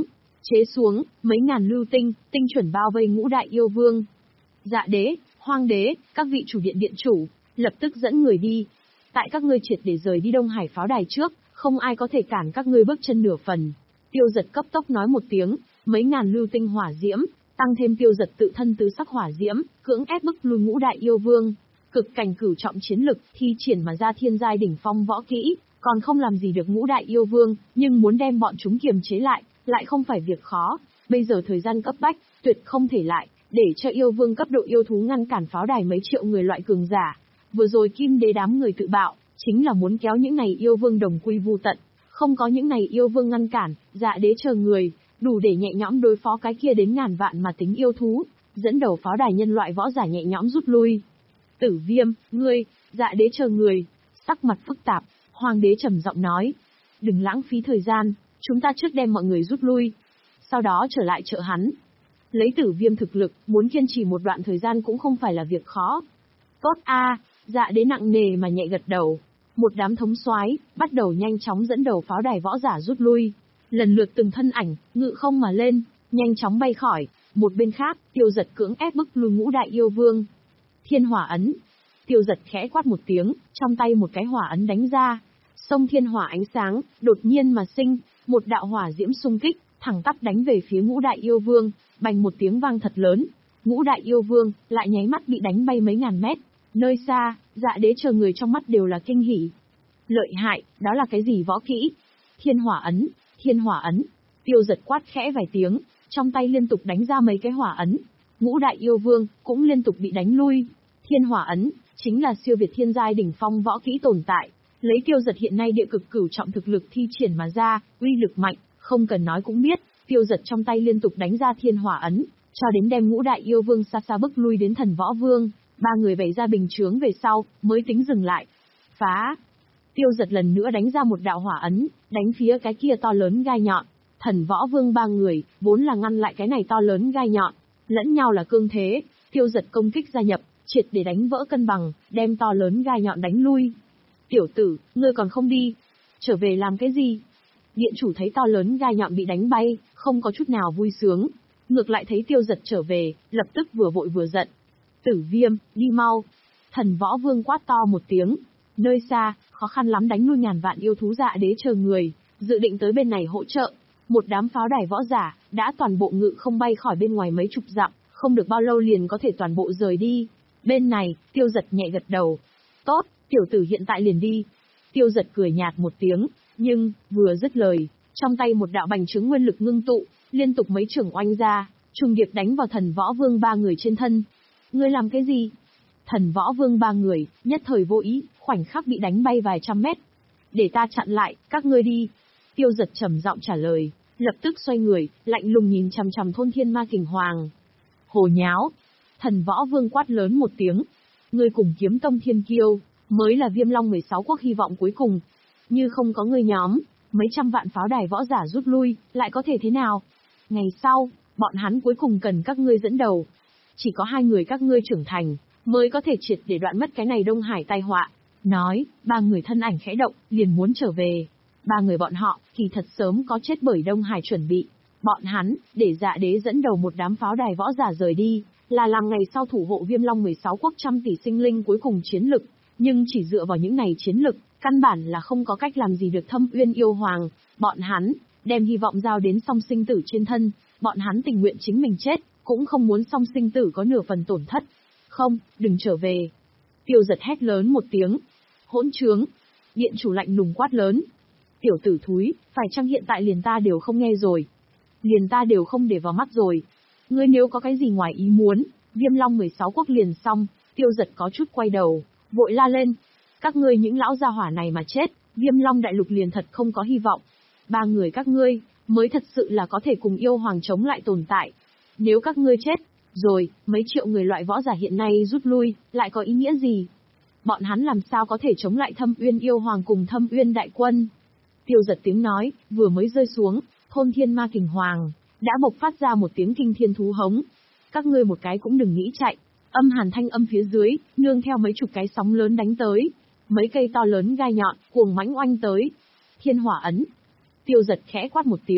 chế xuống, mấy ngàn lưu tinh, tinh chuẩn bao vây ngũ đại yêu vương. Dạ đế, hoang đế, các vị chủ điện điện chủ, lập tức dẫn người đi. Tại các ngươi triệt để rời đi Đông Hải pháo đài trước, không ai có thể cản các ngươi bước chân nửa phần. Tiêu Giật cấp tốc nói một tiếng, mấy ngàn lưu tinh hỏa diễm, tăng thêm Tiêu Giật tự thân tứ sắc hỏa diễm, cưỡng ép bức lui ngũ đại yêu vương. Cực cảnh cửu trọng chiến lực, thi triển mà ra thiên giai đỉnh phong võ kỹ, còn không làm gì được ngũ đại yêu vương, nhưng muốn đem bọn chúng kiềm chế lại, lại không phải việc khó. Bây giờ thời gian cấp bách, tuyệt không thể lại, để cho yêu vương cấp độ yêu thú ngăn cản pháo đài mấy triệu người loại cường giả. Vừa rồi Kim Đế đám người tự bạo, chính là muốn kéo những này yêu vương đồng quy vu tận. Không có những này yêu vương ngăn cản, Dạ Đế chờ người, đủ để nhẹ nhõm đối phó cái kia đến ngàn vạn mà tính yêu thú, dẫn đầu pháo đài nhân loại võ giả nhẹ nhõm rút lui. Tử Viêm, ngươi, Dạ Đế chờ người, sắc mặt phức tạp, Hoàng đế trầm giọng nói, đừng lãng phí thời gian, chúng ta trước đem mọi người rút lui, sau đó trở lại trợ hắn. Lấy Tử Viêm thực lực, muốn kiên trì một đoạn thời gian cũng không phải là việc khó. Tốt a, Dạ Đế nặng nề mà nhẹ gật đầu. Một đám thống soái bắt đầu nhanh chóng dẫn đầu pháo đài võ giả rút lui, lần lượt từng thân ảnh ngự không mà lên, nhanh chóng bay khỏi. Một bên khác, Tiêu Giật cưỡng ép bức lui ngũ đại yêu vương. Thiên hỏa ấn. Tiêu Giật khẽ quát một tiếng, trong tay một cái hỏa ấn đánh ra. Sông thiên hỏa ánh sáng, đột nhiên mà sinh, một đạo hỏa diễm xung kích, thẳng tắp đánh về phía ngũ đại yêu vương, bành một tiếng vang thật lớn. Ngũ đại yêu vương lại nháy mắt bị đánh bay mấy ngàn mét. Nơi xa, Dạ Đế chờ người trong mắt đều là kinh hỉ. Lợi hại, đó là cái gì võ kỹ? Thiên hỏa ấn, thiên hỏa ấn. Tiêu Giật quát khẽ vài tiếng, trong tay liên tục đánh ra mấy cái hỏa ấn. Ngũ đại yêu vương cũng liên tục bị đánh lui. Thiên hỏa ấn chính là siêu việt thiên giai đỉnh phong võ kỹ tồn tại, lấy Tiêu Giật hiện nay địa cực cửu trọng thực lực thi triển mà ra, uy lực mạnh, không cần nói cũng biết. Tiêu Giật trong tay liên tục đánh ra thiên hỏa ấn, cho đến đem ngũ đại yêu vương xa xa bức lui đến thần võ vương. Ba người vẩy ra bình chướng về sau, mới tính dừng lại. Phá! Tiêu Giật lần nữa đánh ra một đạo hỏa ấn, đánh phía cái kia to lớn gai nhọn. Thần võ vương ba người, vốn là ngăn lại cái này to lớn gai nhọn, lẫn nhau là cương thế. Tiêu Giật công kích gia nhập, triệt để đánh vỡ cân bằng, đem to lớn gai nhọn đánh lui. Tiểu tử, ngươi còn không đi? Trở về làm cái gì? Điện chủ thấy to lớn gai nhọn bị đánh bay, không có chút nào vui sướng. Ngược lại thấy Tiêu Giật trở về, lập tức vừa vội vừa giận. Tử Viêm, đi mau. Thần võ vương quát to một tiếng. Nơi xa, khó khăn lắm đánh lui ngàn vạn yêu thú Dạ Đế chờ người, dự định tới bên này hỗ trợ. Một đám pháo đài võ giả, đã toàn bộ ngự không bay khỏi bên ngoài mấy chục dặm, không được bao lâu liền có thể toàn bộ rời đi. Bên này, Tiêu Giật nhẹ gật đầu. Tốt, tiểu tử hiện tại liền đi. Tiêu Giật cười nhạt một tiếng, nhưng, vừa dứt lời, trong tay một đạo bành trướng nguyên lực ngưng tụ, liên tục mấy trưởng oanh ra, trùng điệp đánh vào thần võ vương ba người trên thân. Ngươi làm cái gì? Thần võ vương ba người, nhất thời vô ý, khoảnh khắc bị đánh bay vài trăm mét. Để ta chặn lại, các ngươi đi. Tiêu Giật trầm giọng trả lời, lập tức xoay người, lạnh lùng nhìn chằm chằm thôn thiên ma kình hoàng. Hồ nháo! Thần võ vương quát lớn một tiếng. Ngươi cùng kiếm tông thiên kiêu, mới là Viêm Long mười sáu quốc hy vọng cuối cùng. Như không có ngươi nhóm, mấy trăm vạn pháo đài võ giả rút lui, lại có thể thế nào? Ngày sau, bọn hắn cuối cùng cần các ngươi dẫn đầu. Chỉ có hai người các ngươi trưởng thành, mới có thể triệt để đoạn mất cái này Đông Hải tai họa. Nói, ba người thân ảnh khẽ động, liền muốn trở về. Ba người bọn họ, kỳ thật sớm có chết bởi Đông Hải chuẩn bị. Bọn hắn, để Dạ Đế dẫn đầu một đám pháo đài võ giả rời đi, là làm ngày sau thủ hộ Viêm Long mười sáu quốc trăm tỷ sinh linh cuối cùng chiến lực. Nhưng chỉ dựa vào những này chiến lực, căn bản là không có cách làm gì được Thâm Uyên yêu hoàng. Bọn hắn, đem hy vọng giao đến song sinh tử trên thân, bọn hắn tình nguyện chính mình chết, cũng không muốn song sinh tử có nửa phần tổn thất. Không, đừng trở về. Tiêu Giật hét lớn một tiếng. Hỗn trướng! Điện chủ lạnh lùng quát lớn. Tiểu tử thúi, phải chăng hiện tại liền ta đều không nghe rồi? Liền ta đều không để vào mắt rồi. Ngươi nếu có cái gì ngoài ý muốn, Viêm Long mười sáu quốc liền xong. Tiêu Giật có chút quay đầu, vội la lên. Các ngươi những lão gia hỏa này mà chết, Viêm Long đại lục liền thật không có hy vọng. Ba người các ngươi, mới thật sự là có thể cùng yêu hoàng chống lại tồn tại. Nếu các ngươi chết, rồi, mấy triệu người loại võ giả hiện nay rút lui, lại có ý nghĩa gì? Bọn hắn làm sao có thể chống lại Thâm Uyên yêu hoàng cùng Thâm Uyên đại quân? Tiêu Giật tiếng nói, vừa mới rơi xuống, thôn thiên ma kình hoàng, đã bộc phát ra một tiếng kinh thiên thú hống. Các ngươi một cái cũng đừng nghĩ chạy. Âm hàn thanh âm phía dưới, nương theo mấy chục cái sóng lớn đánh tới. Mấy cây to lớn gai nhọn, cuồng mãnh oanh tới. Thiên hỏa ấn. Tiêu Giật khẽ quát một tiếng,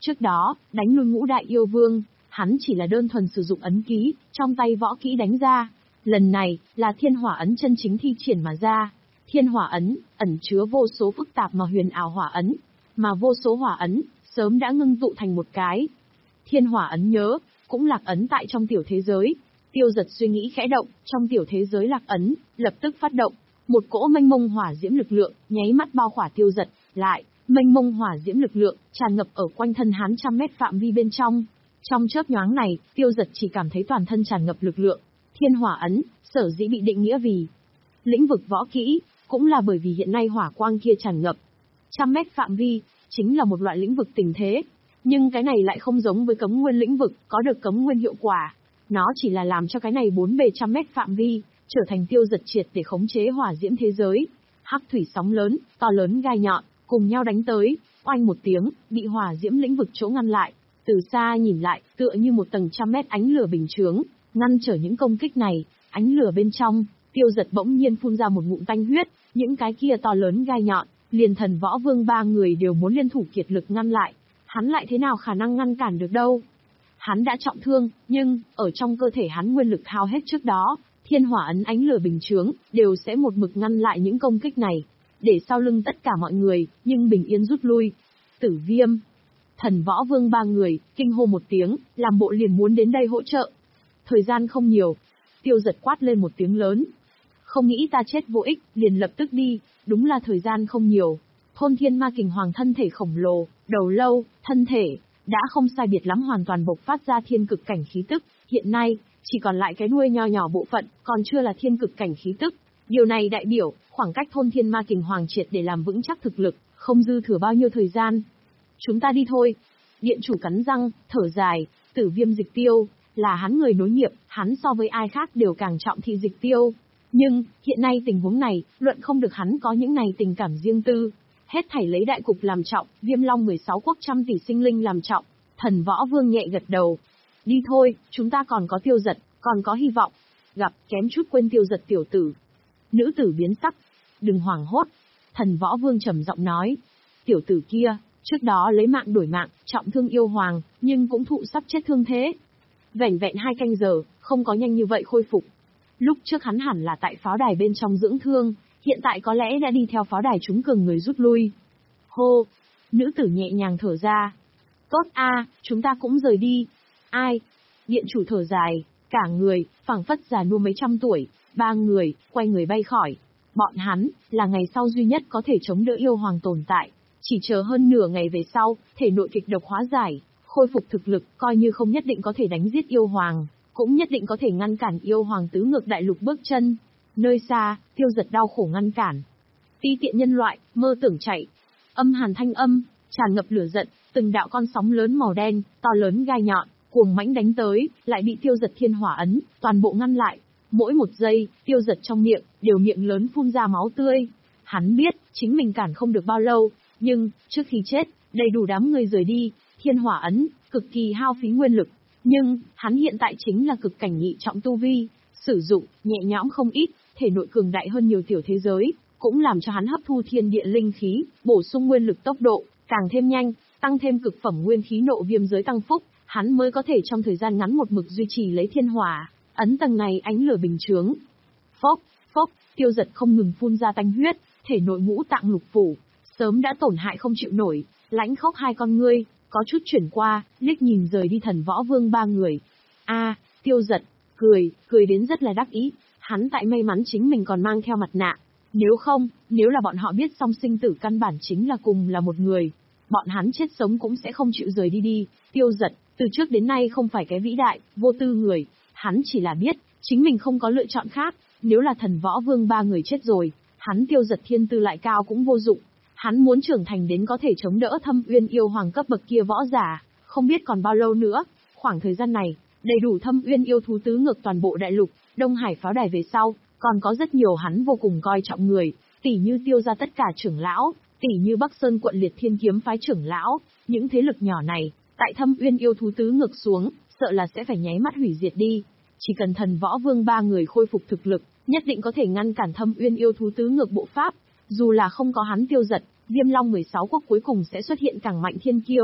Trước đó, đánh lui ngũ đại yêu vương, hắn chỉ là đơn thuần sử dụng ấn ký, trong tay võ kỹ đánh ra. Lần này, là thiên hỏa ấn chân chính thi triển mà ra. Thiên hỏa ấn, ẩn chứa vô số phức tạp mà huyền ảo hỏa ấn, mà vô số hỏa ấn, sớm đã ngưng tụ thành một cái. Thiên hỏa ấn nhớ, cũng lạc ấn tại trong tiểu thế giới. Tiêu Giật suy nghĩ khẽ động, trong tiểu thế giới lạc ấn, lập tức phát động. Một cỗ mênh mông hỏa diễm lực lượng, nháy mắt bao khỏa Tiêu Giật, lại, mênh mông hỏa diễm lực lượng, tràn ngập ở quanh thân hắn trăm mét phạm vi bên trong. Trong chớp nhoáng này, Tiêu Giật chỉ cảm thấy toàn thân tràn ngập lực lượng. Thiên hỏa ấn, sở dĩ bị định nghĩa vì lĩnh vực võ kỹ, cũng là bởi vì hiện nay hỏa quang kia tràn ngập. Trăm mét phạm vi, chính là một loại lĩnh vực tình thế. Nhưng cái này lại không giống với cấm nguyên lĩnh vực, có được cấm nguyên hiệu quả. Nó chỉ là làm cho cái này bốn bề trăm mét phạm vi, trở thành Tiêu Giật triệt để khống chế hỏa diễm thế giới. Hắc thủy sóng lớn, to lớn gai nhọn, cùng nhau đánh tới, oanh một tiếng, bị hỏa diễm lĩnh vực chỗ ngăn lại. Từ xa nhìn lại, tựa như một tầng trăm mét ánh lửa bình chướng, ngăn trở những công kích này. Ánh lửa bên trong, Tiêu Giật bỗng nhiên phun ra một ngụm tanh huyết, những cái kia to lớn gai nhọn, liền Thần Võ Vương ba người đều muốn liên thủ kiệt lực ngăn lại. Hắn lại thế nào khả năng ngăn cản được đâu? Hắn đã trọng thương, nhưng, ở trong cơ thể hắn nguyên lực hao hết trước đó, thiên hỏa ấn ánh lửa bình chướng, đều sẽ một mực ngăn lại những công kích này. Để sau lưng tất cả mọi người, nhưng bình yên rút lui. Tử Viêm, Thần Võ Vương ba người, kinh hô một tiếng, làm bộ liền muốn đến đây hỗ trợ. Thời gian không nhiều. Tiêu Giật quát lên một tiếng lớn. Không nghĩ ta chết vô ích, liền lập tức đi, đúng là thời gian không nhiều. Thôn Thiên Ma Kình Hoàng thân thể khổng lồ, đầu lâu, thân thể, đã không sai biệt lắm hoàn toàn bộc phát ra thiên cực cảnh khí tức, hiện nay, chỉ còn lại cái đuôi nho nhỏ bộ phận, còn chưa là thiên cực cảnh khí tức. Điều này đại biểu, khoảng cách Thôn Thiên Ma Kình Hoàng triệt để làm vững chắc thực lực, không dư thừa bao nhiêu thời gian. Chúng ta đi thôi. Điện chủ cắn răng, thở dài, Tử Viêm Dịch Tiêu, là hắn người nối nghiệp, hắn so với ai khác đều càng trọng thị Dịch Tiêu. Nhưng, hiện nay tình huống này, luận không được hắn có những này tình cảm riêng tư. Hết thảy lấy đại cục làm trọng, Viêm Long mười sáu quốc trăm tỷ sinh linh làm trọng. Thần Võ Vương nhẹ gật đầu. Đi thôi, chúng ta còn có Tiêu Giật, còn có hy vọng. Gặp, kém chút quên Tiêu Giật tiểu tử. Nữ tử biến sắc. Đừng hoảng hốt. Thần Võ Vương trầm giọng nói. Tiểu tử kia, trước đó lấy mạng đổi mạng, trọng thương yêu hoàng, nhưng cũng thụ sắp chết thương thế. Vẻn vẹn hai canh giờ, không có nhanh như vậy khôi phục. Lúc trước hắn hẳn là tại pháo đài bên trong dưỡng thương, hiện tại có lẽ đã đi theo pháo đài chúng cường người rút lui. Hô! Nữ tử nhẹ nhàng thở ra. Tốt a, chúng ta cũng rời đi. Ai? Điện chủ thở dài, cả người, phảng phất già nua mấy trăm tuổi, ba người, quay người bay khỏi. Bọn hắn, là ngày sau duy nhất có thể chống đỡ yêu hoàng tồn tại. Chỉ chờ hơn nửa ngày về sau, thể nội kịch độc hóa giải, khôi phục thực lực, coi như không nhất định có thể đánh giết yêu hoàng, cũng nhất định có thể ngăn cản yêu hoàng tứ ngược đại lục bước chân. Nơi xa, Tiêu Giật đau khổ ngăn cản. Ti tiện nhân loại, mơ tưởng chạy. Âm hàn thanh âm, tràn ngập lửa giận, từng đạo con sóng lớn màu đen, to lớn gai nhọn, cuồng mãnh đánh tới, lại bị Tiêu Giật thiên hỏa ấn, toàn bộ ngăn lại. Mỗi một giây, Tiêu Giật trong miệng, đều miệng lớn phun ra máu tươi. Hắn biết, chính mình cản không được bao lâu, nhưng, trước khi chết, đầy đủ đám người rời đi, thiên hỏa ấn, cực kỳ hao phí nguyên lực. Nhưng, hắn hiện tại chính là cực cảnh nhị trọng tu vi, sử dụng, nhẹ nhõm không ít, thể nội cường đại hơn nhiều tiểu thế giới, cũng làm cho hắn hấp thu thiên địa linh khí, bổ sung nguyên lực tốc độ, càng thêm nhanh, tăng thêm cực phẩm nguyên khí nộ viêm giới tăng phúc, hắn mới có thể trong thời gian ngắn một mực duy trì lấy thiên hỏa, ấn tầng này ánh lửa bình chướng. Phốc, phốc, Tiêu Giật không ngừng phun ra tanh huyết, thể nội ngũ tạng lục phủ, sớm đã tổn hại không chịu nổi, lãnh khốc hai con ngươi, có chút chuyển qua, liếc nhìn rời đi Thần Võ Vương ba người. A, Tiêu Giật, cười, cười đến rất là đắc ý, hắn tại may mắn chính mình còn mang theo mặt nạ. Nếu không, nếu là bọn họ biết song sinh tử căn bản chính là cùng là một người, bọn hắn chết sống cũng sẽ không chịu rời đi đi. Tiêu Giật, từ trước đến nay không phải cái vĩ đại, vô tư người, hắn chỉ là biết, chính mình không có lựa chọn khác, nếu là Thần Võ Vương ba người chết rồi, hắn Tiêu Giật thiên tư lại cao cũng vô dụng. Hắn muốn trưởng thành đến có thể chống đỡ Thâm Uyên yêu hoàng cấp bậc kia võ giả, không biết còn bao lâu nữa. Khoảng thời gian này, đầy đủ Thâm Uyên yêu thú tứ ngược toàn bộ đại lục, Đông Hải pháo đài về sau, còn có rất nhiều hắn vô cùng coi trọng người, tỷ như Tiêu gia tất cả trưởng lão, tỷ như Bắc Sơn quận Liệt Thiên kiếm phái trưởng lão, những thế lực nhỏ này, tại Thâm Uyên yêu thú tứ ngược xuống, sợ là sẽ phải nháy mắt hủy diệt đi. Chỉ cần Thần Võ Vương ba người khôi phục thực lực, nhất định có thể ngăn cản Thâm Uyên yêu thú tứ ngược bộ pháp. Dù là không có hắn Tiêu Giật, Viêm Long mười sáu quốc cuối cùng sẽ xuất hiện càng mạnh thiên kiêu,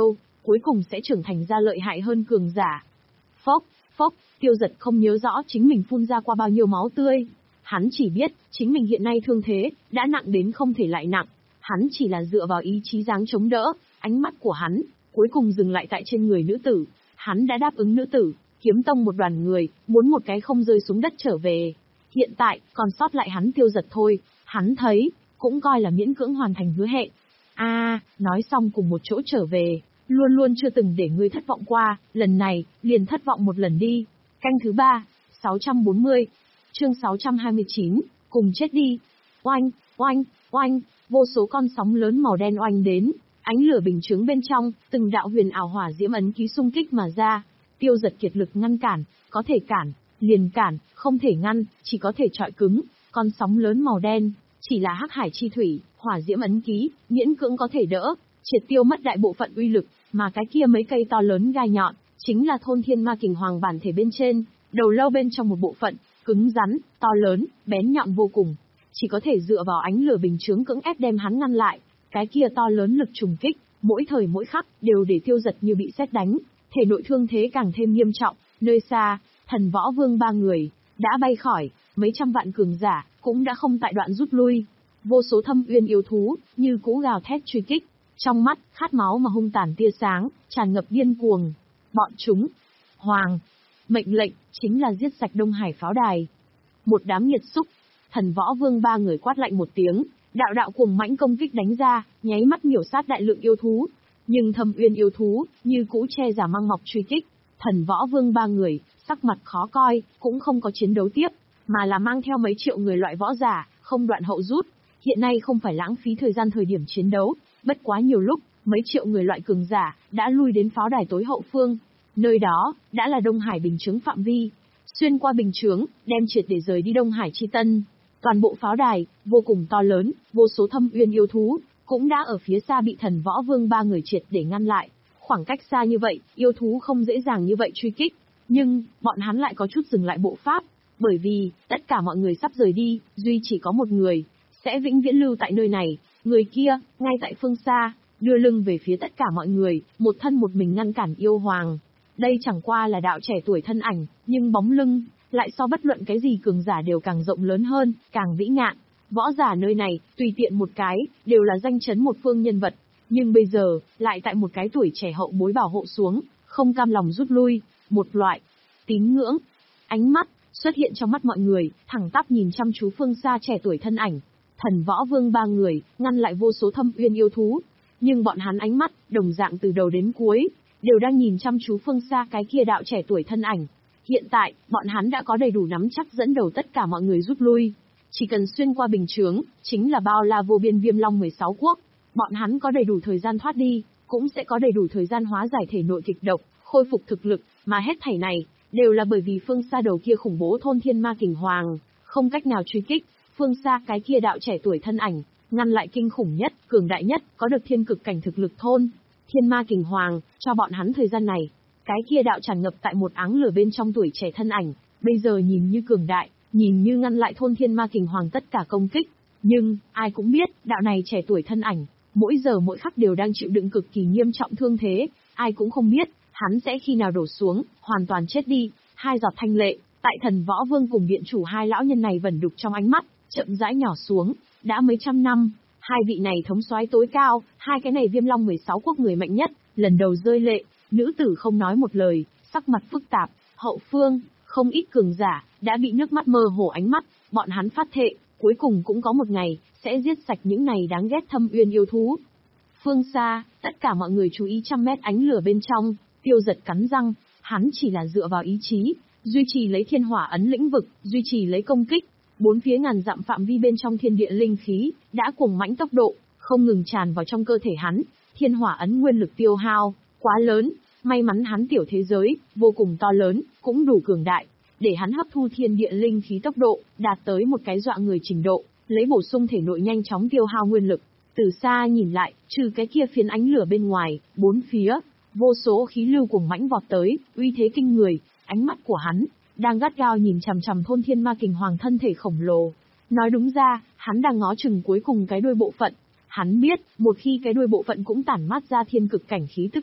cuối cùng sẽ trưởng thành ra lợi hại hơn cường giả. Phốc, phốc, Tiêu Dật không nhớ rõ chính mình phun ra qua bao nhiêu máu tươi. Hắn chỉ biết, chính mình hiện nay thương thế, đã nặng đến không thể lại nặng. Hắn chỉ là dựa vào ý chí dáng chống đỡ, ánh mắt của hắn, cuối cùng dừng lại tại trên người nữ tử. Hắn đã đáp ứng nữ tử, kiếm tông một đoàn người, muốn một cái không rơi xuống đất trở về. Hiện tại, còn sót lại hắn Tiêu Dật thôi, hắn thấy, cũng coi là miễn cưỡng hoàn thành hứa hẹn. A, à, nói xong cùng một chỗ trở về, luôn luôn chưa từng để ngươi thất vọng qua, lần này, liền thất vọng một lần đi. Canh thứ ba, sáu trăm bốn mươi, chương sáu trăm hai mươi chín, cùng chết đi. Oanh, oanh, oanh, vô số con sóng lớn màu đen oanh đến, ánh lửa bình chướng bên trong, từng đạo huyền ảo hỏa diễm ấn ký xung kích mà ra. Tiêu Dật kiệt lực ngăn cản, có thể cản, liền cản, không thể ngăn, chỉ có thể trọi cứng. Con sóng lớn màu đen, chỉ là hắc hải chi thủy, hỏa diễm ấn ký, miễn cưỡng có thể đỡ, triệt tiêu mất đại bộ phận uy lực, mà cái kia mấy cây to lớn gai nhọn, chính là thôn thiên ma kình hoàng bản thể bên trên, đầu lâu bên trong một bộ phận, cứng rắn, to lớn, bén nhọn vô cùng, chỉ có thể dựa vào ánh lửa bình chướng cưỡng ép đem hắn ngăn lại. Cái kia to lớn lực trùng kích, mỗi thời mỗi khắc đều để Tiêu Dật như bị sét đánh, thể nội thương thế càng thêm nghiêm trọng. Nơi xa, Thần Võ Vương ba người đã bay khỏi, mấy trăm vạn cường giả cũng đã không tại đoạn rút lui. Vô số thâm uyên yêu thú như cũ gào thét truy kích, trong mắt khát máu mà hung tàn tia sáng tràn ngập điên cuồng. Bọn chúng, Hoàng, mệnh lệnh chính là giết sạch Đông Hải pháo đài. Một đám nhiệt xúc, Thần Võ Vương ba người quát lạnh một tiếng, đạo đạo cuồng mãnh công kích đánh ra, nháy mắt miểu sát đại lượng yêu thú. Nhưng thâm uyên yêu thú như cũ che giả mang mọc truy kích. Thần Võ Vương ba người sắc mặt khó coi, cũng không có chiến đấu tiếp, mà là mang theo mấy triệu người loại võ giả, không đoạn hậu rút. Hiện nay không phải lãng phí thời gian thời điểm chiến đấu, bất quá nhiều lúc, mấy triệu người loại cường giả đã lui đến pháo đài tối hậu phương. Nơi đó đã là Đông Hải bình chướng phạm vi. Xuyên qua bình chướng, đem triệt để rời đi Đông Hải chi tân. Toàn bộ pháo đài vô cùng to lớn, vô số thâm uyên yêu thú cũng đã ở phía xa bị Thần Võ Vương ba người triệt để ngăn lại. Khoảng cách xa như vậy, yêu thú không dễ dàng như vậy truy kích, nhưng bọn hắn lại có chút dừng lại bộ pháp, bởi vì tất cả mọi người sắp rời đi, duy chỉ có một người sẽ vĩnh viễn lưu tại nơi này. Người kia, ngay tại phương xa, đưa lưng về phía tất cả mọi người, một thân một mình ngăn cản yêu hoàng. Đây chẳng qua là đạo trẻ tuổi thân ảnh, nhưng bóng lưng lại so bất luận cái gì cường giả đều càng rộng lớn hơn, càng vĩ ngạn. Võ giả nơi này, tùy tiện một cái, đều là danh chấn một phương nhân vật, nhưng bây giờ, lại tại một cái tuổi trẻ hậu bối bảo hộ xuống, không cam lòng rút lui, một loại tín ngưỡng. Ánh mắt xuất hiện trong mắt mọi người, thẳng tắp nhìn chăm chú phương xa trẻ tuổi thân ảnh. Thần Võ Vương ba người ngăn lại vô số thâm uyên yêu thú, nhưng bọn hắn ánh mắt đồng dạng từ đầu đến cuối đều đang nhìn chăm chú phương xa cái kia đạo trẻ tuổi thân ảnh. Hiện tại, bọn hắn đã có đầy đủ nắm chắc dẫn đầu tất cả mọi người rút lui. Chỉ cần xuyên qua bình chướng, chính là bao la vô biên Viêm Long mười sáu quốc. Bọn hắn có đầy đủ thời gian thoát đi, cũng sẽ có đầy đủ thời gian hóa giải thể nội kịch độc, khôi phục thực lực, mà hết thảy này đều là bởi vì phương xa đầu kia khủng bố thôn thiên ma kình hoàng không cách nào truy kích. Phương xa cái kia đạo trẻ tuổi thân ảnh ngăn lại kinh khủng nhất, cường đại nhất, có được thiên cực cảnh thực lực thôn thiên ma kình hoàng, cho bọn hắn thời gian này. Cái kia đạo tràn ngập tại một áng lửa bên trong tuổi trẻ thân ảnh, bây giờ nhìn như cường đại, nhìn như ngăn lại thôn thiên ma kình hoàng tất cả công kích, nhưng ai cũng biết, đạo này trẻ tuổi thân ảnh, mỗi giờ mỗi khắc đều đang chịu đựng cực kỳ nghiêm trọng thương thế, ai cũng không biết hắn sẽ khi nào đổ xuống, hoàn toàn chết đi. Hai giọt thanh lệ tại Thần Võ Vương cùng viện chủ hai lão nhân này vẩn đục trong ánh mắt, chậm rãi nhỏ xuống. Đã mấy trăm năm, hai vị này thống soái tối cao, hai cái này Viêm Long mười sáu quốc người mạnh nhất, lần đầu rơi lệ. Nữ tử không nói một lời, sắc mặt phức tạp. Hậu phương, không ít cường giả đã bị nước mắt mơ hồ ánh mắt, bọn hắn phát thệ, cuối cùng cũng có một ngày sẽ giết sạch những này đáng ghét thâm uyên yêu thú. Phương xa, tất cả mọi người chú ý trăm mét ánh lửa bên trong, Tiêu Dật cắn răng, hắn chỉ là dựa vào ý chí, duy trì lấy thiên hỏa ấn lĩnh vực, duy trì lấy công kích. Bốn phía ngàn dặm phạm vi bên trong thiên địa linh khí đã cuồng mãnh tốc độ, không ngừng tràn vào trong cơ thể hắn. Thiên hỏa ấn nguyên lực tiêu hao quá lớn, may mắn hắn tiểu thế giới vô cùng to lớn, cũng đủ cường đại để hắn hấp thu thiên địa linh khí tốc độ đạt tới một cái dọa người trình độ, lấy bổ sung thể nội nhanh chóng tiêu hao nguyên lực. Từ xa nhìn lại, trừ cái kia phiến ánh lửa bên ngoài, bốn phía vô số khí lưu cuồng mãnh vọt tới, uy thế kinh người. Ánh mắt của hắn đang gắt gao nhìn chằm chằm thôn thiên ma kình hoàng thân thể khổng lồ. Nói đúng ra, hắn đang ngó chừng cuối cùng cái đuôi bộ phận. Hắn biết, một khi cái đuôi bộ phận cũng tản mát ra thiên cực cảnh khí tức lúc,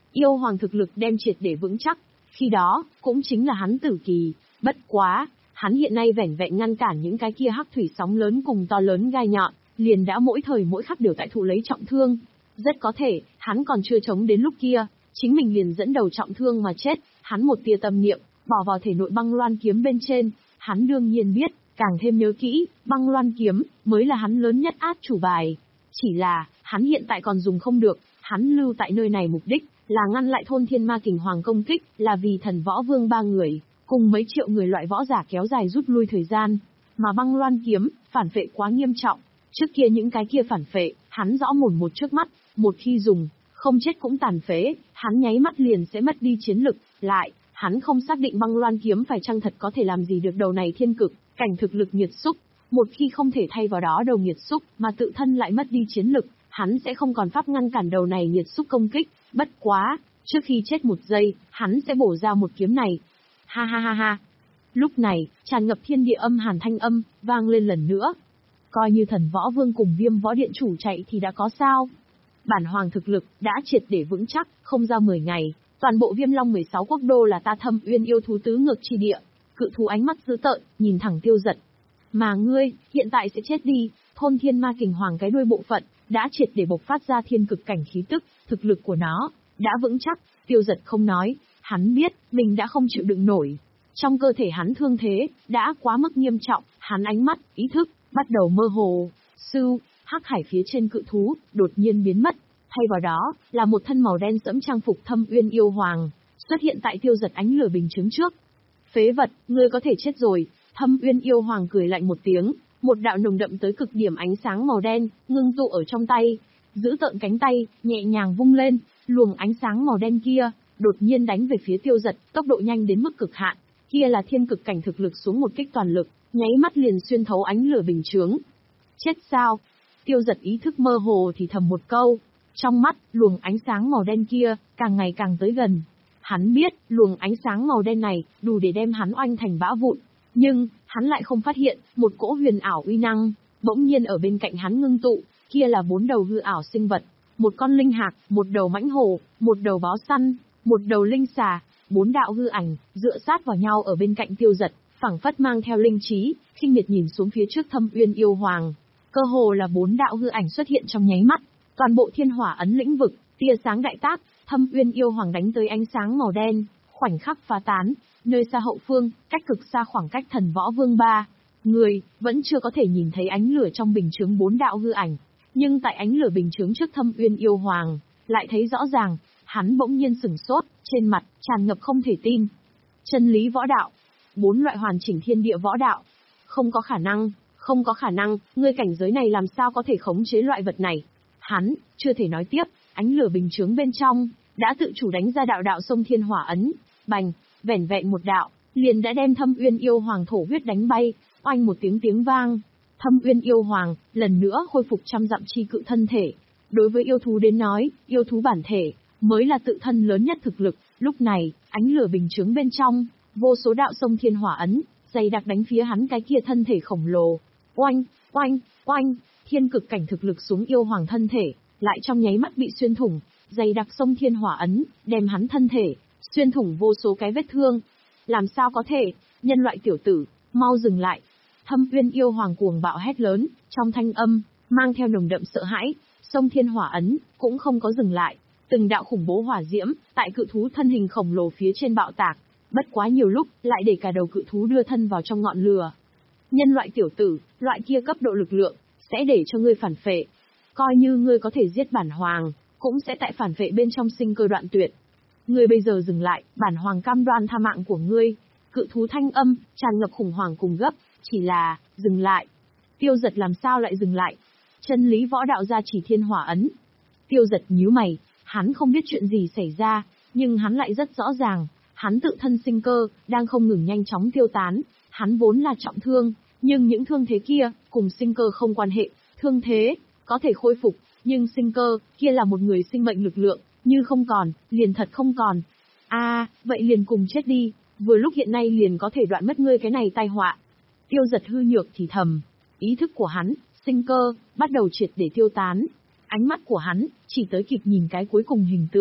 Yêu hoàng thực lực đem triệt để vững chắc, khi đó, cũng chính là hắn tử kỳ, bất quá, hắn hiện nay vẻn vẹn ngăn cản những cái kia hắc thủy sóng lớn cùng to lớn gai nhọn, liền đã mỗi thời mỗi khắc đều tại thụ lấy trọng thương. Rất có thể, hắn còn chưa chống đến lúc kia, chính mình liền dẫn đầu trọng thương mà chết, hắn một tia tâm niệm, bỏ vào thể nội băng loan kiếm bên trên, hắn đương nhiên biết, càng thêm nhớ kỹ, băng loan kiếm, mới là hắn lớn nhất át chủ bài. Chỉ là, hắn hiện tại còn dùng không được, hắn lưu tại nơi này mục đích, là ngăn lại thôn thiên ma kình hoàng công kích, là vì thần võ vương ba người, cùng mấy triệu người loại võ giả kéo dài rút lui thời gian. Mà băng loan kiếm, phản phệ quá nghiêm trọng, trước kia những cái kia phản phệ, hắn rõ mồn một trước mắt, một khi dùng, không chết cũng tàn phế, hắn nháy mắt liền sẽ mất đi chiến lực, lại, hắn không xác định băng loan kiếm phải chăng thật có thể làm gì được đầu này thiên cực, cảnh thực lực nhiệt xúc, một khi không thể thay vào đó đầu nhiệt xúc, mà tự thân lại mất đi chiến lực, hắn sẽ không còn pháp ngăn cản đầu này nhiệt xúc công kích, bất quá, trước khi chết một giây, hắn sẽ bổ ra một kiếm này. Ha ha ha ha. Lúc này, tràn ngập thiên địa âm hàn thanh âm, vang lên lần nữa. Coi như thần võ vương cùng viêm võ điện chủ chạy thì đã có sao. Bản hoàng thực lực, đã triệt để vững chắc, không ra mười ngày, toàn bộ viêm long mười sáu quốc đô là ta Thâm Uyên yêu thú tứ ngược chi địa, cự thú ánh mắt dữ tợn, nhìn thẳng Tiêu Dật. Mà ngươi, hiện tại sẽ chết đi, thôn thiên ma kình hoàng cái đuôi bộ phận, đã triệt để bộc phát ra thiên cực cảnh khí tức, thực lực của nó, đã vững chắc, Tiêu Dật không nói, hắn biết, mình đã không chịu đựng nổi. Trong cơ thể hắn thương thế, đã quá mức nghiêm trọng, hắn ánh mắt, ý thức, bắt đầu mơ hồ, sưu, hắc hải phía trên cự thú, đột nhiên biến mất, thay vào đó, là một thân màu đen sẫm trang phục Thâm Uyên yêu hoàng, xuất hiện tại Tiêu Dật ánh lửa bình chứng trước. Phế vật, ngươi có thể chết rồi, Thâm Uyên yêu hoàng cười lạnh một tiếng, một đạo nồng đậm tới cực điểm ánh sáng màu đen, ngưng tụ ở trong tay, giữ tợn cánh tay, nhẹ nhàng vung lên, luồng ánh sáng màu đen kia, đột nhiên đánh về phía Tiêu Dật, tốc độ nhanh đến mức cực hạn, kia là thiên cực cảnh thực lực xuống một kích toàn lực, nháy mắt liền xuyên thấu ánh lửa bình chướng. Chết sao? Tiêu Dật ý thức mơ hồ thì thầm một câu, trong mắt, luồng ánh sáng màu đen kia, càng ngày càng tới gần. Hắn biết, luồng ánh sáng màu đen này, đủ để đem hắn oanh thành bã vụn. Nhưng, hắn lại không phát hiện, một cỗ huyền ảo uy năng, bỗng nhiên ở bên cạnh hắn ngưng tụ, kia là bốn đầu hư ảo sinh vật. Một con linh hạc, một đầu mãnh hổ, một đầu báo săn, một đầu linh xà, bốn đạo hư ảnh, dựa sát vào nhau ở bên cạnh Tiêu Dật, phảng phất mang theo linh trí, khinh miệt nhìn xuống phía trước Thâm Uyên yêu hoàng. Cơ hồ là bốn đạo hư ảnh xuất hiện trong nháy mắt, toàn bộ thiên hỏa ấn lĩnh vực, tia sáng đại tác, Thâm Uyên yêu hoàng đánh tới ánh sáng màu đen, khoảnh khắc phá tán, nơi xa hậu phương, cách cực xa khoảng cách thần võ vương ba người, vẫn chưa có thể nhìn thấy ánh lửa trong bình chướng bốn đạo hư ảnh, nhưng tại ánh lửa bình chướng trước Thâm Uyên yêu hoàng, lại thấy rõ ràng, hắn bỗng nhiên sửng sốt, trên mặt tràn ngập không thể tin. Chân lý võ đạo, bốn loại hoàn chỉnh thiên địa võ đạo, không có khả năng, không có khả năng, ngươi cảnh giới này làm sao có thể khống chế loại vật này? Hắn chưa thể nói tiếp, ánh lửa bình chướng bên trong đã tự chủ đánh ra đạo đạo sông thiên hỏa ấn, bành, vẻn vẹn một đạo, liền đã đem Thâm Uyên yêu hoàng thổ huyết đánh bay, oanh một tiếng tiếng vang. Thâm Uyên yêu hoàng lần nữa khôi phục trăm dặm chi cự thân thể. Đối với yêu thú đến nói, yêu thú bản thể mới là tự thân lớn nhất thực lực. Lúc này, ánh lửa bình chướng bên trong, vô số đạo sông thiên hỏa ấn, dày đặc đánh phía hắn cái kia thân thể khổng lồ. Oanh, oanh, oanh, thiên cực cảnh thực lực xuống yêu hoàng thân thể, lại trong nháy mắt bị xuyên thủng, dày đặc sông thiên hỏa ấn, đem hắn thân thể xuyên thủng vô số cái vết thương. Làm sao có thể, nhân loại tiểu tử, mau dừng lại. Thâm Uyên yêu hoàng cuồng bạo hét lớn, trong thanh âm mang theo nồng đậm sợ hãi, sông thiên hỏa ấn cũng không có dừng lại, từng đạo khủng bố hỏa diễm tại cự thú thân hình khổng lồ phía trên bạo tạc, bất quá nhiều lúc lại để cả đầu cự thú đưa thân vào trong ngọn lửa. Nhân loại tiểu tử, loại kia cấp độ lực lượng sẽ để cho ngươi phản phệ, coi như ngươi có thể giết bản hoàng, cũng sẽ tại phản phệ bên trong sinh cơ đoạn tuyệt. Ngươi bây giờ dừng lại, bản hoàng cam đoan tha mạng của ngươi. Cự thú thanh âm tràn ngập khủng hoảng cùng gấp, chỉ là dừng lại. Tiêu Dật làm sao lại dừng lại? Chân lý võ đạo gia chỉ thiên hỏa ấn. Tiêu Dật nhíu mày, hắn không biết chuyện gì xảy ra, nhưng hắn lại rất rõ ràng, hắn tự thân sinh cơ đang không ngừng nhanh chóng tiêu tán, hắn vốn là trọng thương, nhưng những thương thế kia cùng sinh cơ không quan hệ, thương thế có thể khôi phục, nhưng sinh cơ kia là một người sinh mệnh lực lượng, như không còn, liền thật không còn. A, à, vậy liền cùng chết đi, vừa lúc hiện nay liền có thể đoạn mất ngươi cái này tai họa. Tiêu Dật hư nhược thì thầm, ý thức của hắn, sinh cơ bắt đầu triệt để tiêu tán, ánh mắt của hắn chỉ tới kịp nhìn cái cuối cùng hình tượng,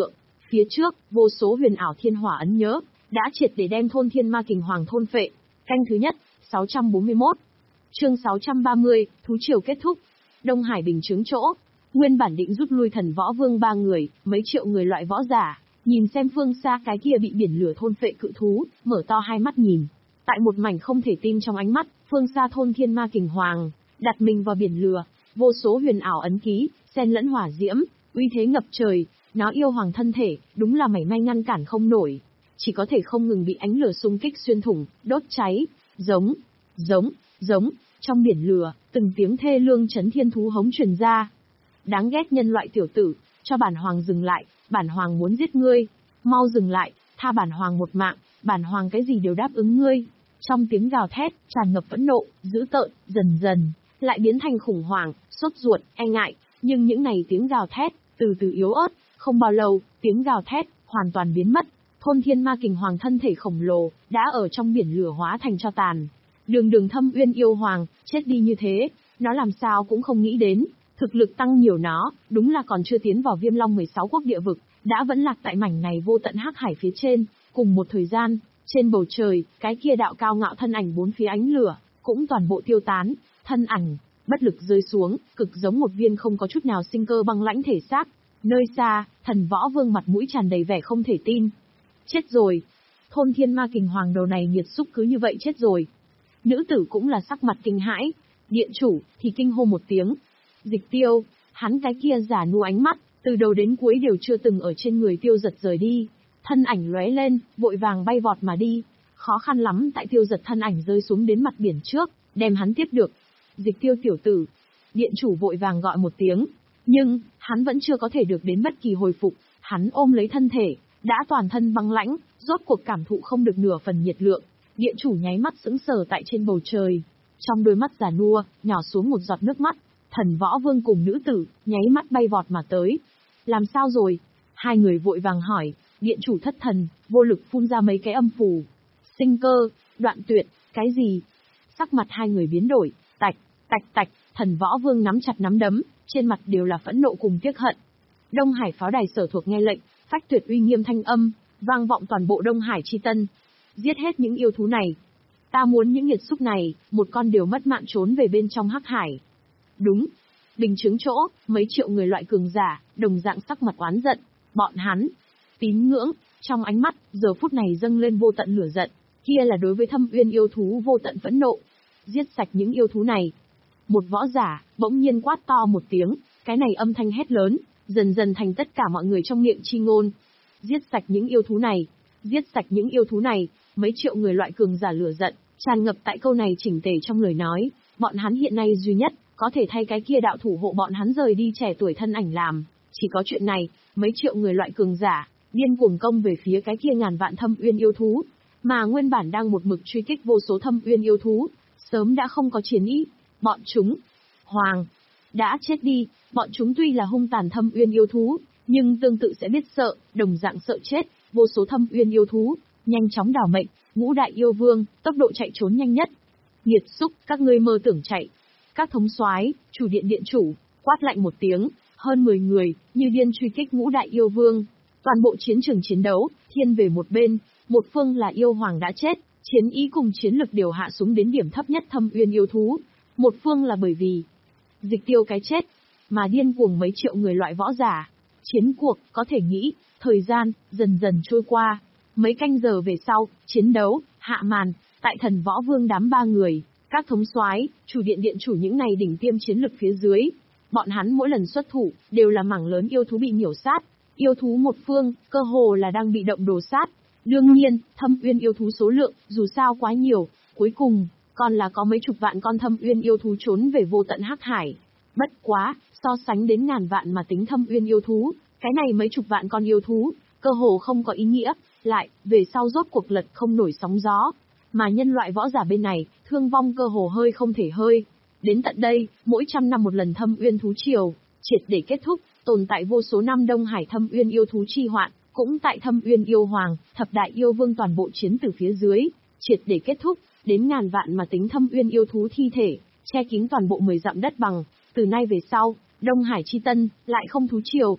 Phía trước, vô số huyền ảo thiên hỏa ấn nhớ, đã triệt để đem thôn Thiên Ma Kình Hoàng thôn phệ. Canh thứ nhất, sáu trăm bốn mươi mốt. Chương sáu trăm ba mươi, thú triều kết thúc. Đông Hải bình chứng chỗ. Nguyên bản định rút lui Thần Võ Vương ba người, mấy triệu người loại võ giả, nhìn xem phương xa cái kia bị biển lửa thôn phệ cự thú, mở to hai mắt nhìn. Tại một mảnh không thể tin trong ánh mắt, phương xa thôn Thiên Ma Kình Hoàng, đặt mình vào biển lửa, vô số huyền ảo ấn ký, xen lẫn hỏa diễm, uy thế ngập trời, nó yêu hoàng thân thể, đúng là mảy may ngăn cản không nổi, chỉ có thể không ngừng bị ánh lửa xung kích xuyên thủng, đốt cháy, giống, giống, giống, trong biển lửa, từng tiếng thê lương chấn thiên thú hống truyền ra. Đáng ghét nhân loại tiểu tử, cho bản hoàng dừng lại, bản hoàng muốn giết ngươi, mau dừng lại, tha bản hoàng một mạng, bản hoàng cái gì đều đáp ứng ngươi. Trong tiếng gào thét, tràn ngập phẫn nộ, dữ tợn, dần dần, lại biến thành khủng hoảng, sốt ruột, e ngại, nhưng những này tiếng gào thét, từ từ yếu ớt, không bao lâu, tiếng gào thét, hoàn toàn biến mất. Thôn Thiên Ma Kình Hoàng thân thể khổng lồ, đã ở trong biển lửa hóa thành tro tàn. Đường đường Thâm Uyên yêu hoàng, chết đi như thế, nó làm sao cũng không nghĩ đến, thực lực tăng nhiều nó, đúng là còn chưa tiến vào Viêm Long mười sáu quốc địa vực, đã vẫn lạc tại mảnh này vô tận hắc hải phía trên. Cùng một thời gian, trên bầu trời, cái kia đạo cao ngạo thân ảnh bốn phía ánh lửa, cũng toàn bộ tiêu tán, thân ảnh, bất lực rơi xuống, cực giống một viên không có chút nào sinh cơ băng lãnh thể xác. Nơi xa, Thần Võ Vương mặt mũi tràn đầy vẻ không thể tin. Chết rồi. Thôn Thiên Ma Kình Hoàng đầu này nhiệt xúc cứ như vậy chết rồi. Nữ tử cũng là sắc mặt kinh hãi. Điện chủ, thì kinh hô một tiếng. Dịch Tiêu, hắn cái kia giả nua ánh mắt, từ đầu đến cuối đều chưa từng ở trên người Tiêu Giật rời đi. Thân ảnh lóe lên, vội vàng bay vọt mà đi. Khó khăn lắm tại Tiêu Giật thân ảnh rơi xuống đến mặt biển trước, đem hắn tiếp được. Dịch Tiêu tiểu tử. Điện chủ vội vàng gọi một tiếng. Nhưng, hắn vẫn chưa có thể được đến bất kỳ hồi phục, hắn ôm lấy thân thể, đã toàn thân băng lãnh, rốt cuộc cảm thụ không được nửa phần nhiệt lượng. Điện chủ nháy mắt sững sờ tại trên bầu trời. Trong đôi mắt già nua, nhỏ xuống một giọt nước mắt. Thần Võ Vương cùng nữ tử, nháy mắt bay vọt mà tới. Làm sao rồi? Hai người vội vàng hỏi, điện chủ thất thần, vô lực phun ra mấy cái âm phù. Sinh cơ, đoạn tuyệt, cái gì? Sắc mặt hai người biến đổi, tạch, tạch tạch, Thần Võ Vương nắm chặt nắm đấm, trên mặt đều là phẫn nộ cùng tiếc hận. Đông Hải pháo đài sở thuộc nghe lệnh, phách tuyệt uy nghiêm thanh âm, vang vọng toàn bộ Đông Hải chi tân. Giết hết những yêu thú này. Ta muốn những nghiệt xúc này, một con đều mất mạng trốn về bên trong hắc hải. Đúng. Bình chứng chỗ, mấy triệu người loại cường giả, đồng dạng sắc mặt oán giận. Bọn hắn, tín ngưỡng, trong ánh mắt, giờ phút này dâng lên vô tận lửa giận. Kia là đối với Thâm Uyên yêu thú vô tận phẫn nộ. Giết sạch những yêu thú này. Một võ giả, bỗng nhiên quát to một tiếng, cái này âm thanh hét lớn, dần dần thành tất cả mọi người trong miệng chi ngôn. Giết sạch những yêu thú này, giết sạch những yêu thú này, mấy triệu người loại cường giả lửa giận, tràn ngập tại câu này chỉnh tề trong lời nói, bọn hắn hiện nay duy nhất, có thể thay cái kia đạo thủ hộ bọn hắn rời đi trẻ tuổi thân ảnh làm, chỉ có chuyện này, mấy triệu người loại cường giả, điên cuồng công về phía cái kia ngàn vạn Thâm Uyên yêu thú, mà nguyên bản đang một mực truy kích vô số Thâm Uyên yêu thú, sớm đã không có chiến ý. Bọn chúng, Hoàng, đã chết đi, bọn chúng tuy là hung tàn Thâm Uyên yêu thú, nhưng tương tự sẽ biết sợ, đồng dạng sợ chết, vô số Thâm Uyên yêu thú, nhanh chóng đảo mệnh, ngũ đại yêu vương, tốc độ chạy trốn nhanh nhất. Nghiệt xúc, các ngươi mơ tưởng chạy. Các thống soái, chủ điện điện chủ, quát lạnh một tiếng, hơn mười người, như điên truy kích ngũ đại yêu vương. Toàn bộ chiến trường chiến đấu, thiên về một bên, một phương là yêu hoàng đã chết, chiến ý cùng chiến lực đều hạ xuống đến điểm thấp nhất Thâm Uyên yêu thú. Một phương là bởi vì Dịch Tiêu cái chết, mà điên cuồng mấy triệu người loại võ giả. Chiến cuộc, có thể nghĩ, thời gian, dần dần trôi qua. Mấy canh giờ về sau, chiến đấu, hạ màn, tại Thần Võ Vương đám ba người, các thống soái, chủ điện điện chủ những này đỉnh tiêm chiến lực phía dưới. Bọn hắn mỗi lần xuất thủ, đều là mảng lớn yêu thú bị nhiễu sát. Yêu thú một phương, cơ hồ là đang bị động đồ sát. Đương nhiên, Thâm Uyên yêu thú số lượng, dù sao quá nhiều, cuối cùng còn là có mấy chục vạn con Thâm Uyên yêu thú trốn về vô tận hắc hải. Bất quá, so sánh đến ngàn vạn mà tính Thâm Uyên yêu thú, cái này mấy chục vạn con yêu thú, cơ hồ không có ý nghĩa, lại, về sau rốt cuộc lật không nổi sóng gió. Mà nhân loại võ giả bên này, thương vong cơ hồ hơi không thể hơi. Đến tận đây, mỗi trăm năm một lần Thâm Uyên thú triều, triệt để kết thúc, tồn tại vô số năm Đông Hải Thâm Uyên yêu thú chi hoạn, cũng tại Thâm Uyên yêu hoàng, thập đại yêu vương toàn bộ chiến từ phía dưới, triệt để kết thúc. Đến ngàn vạn mà tính Thâm Uyên yêu thú thi thể, che kín toàn bộ mười dặm đất bằng. Từ nay về sau, Đông Hải chi tân, lại không thú triều.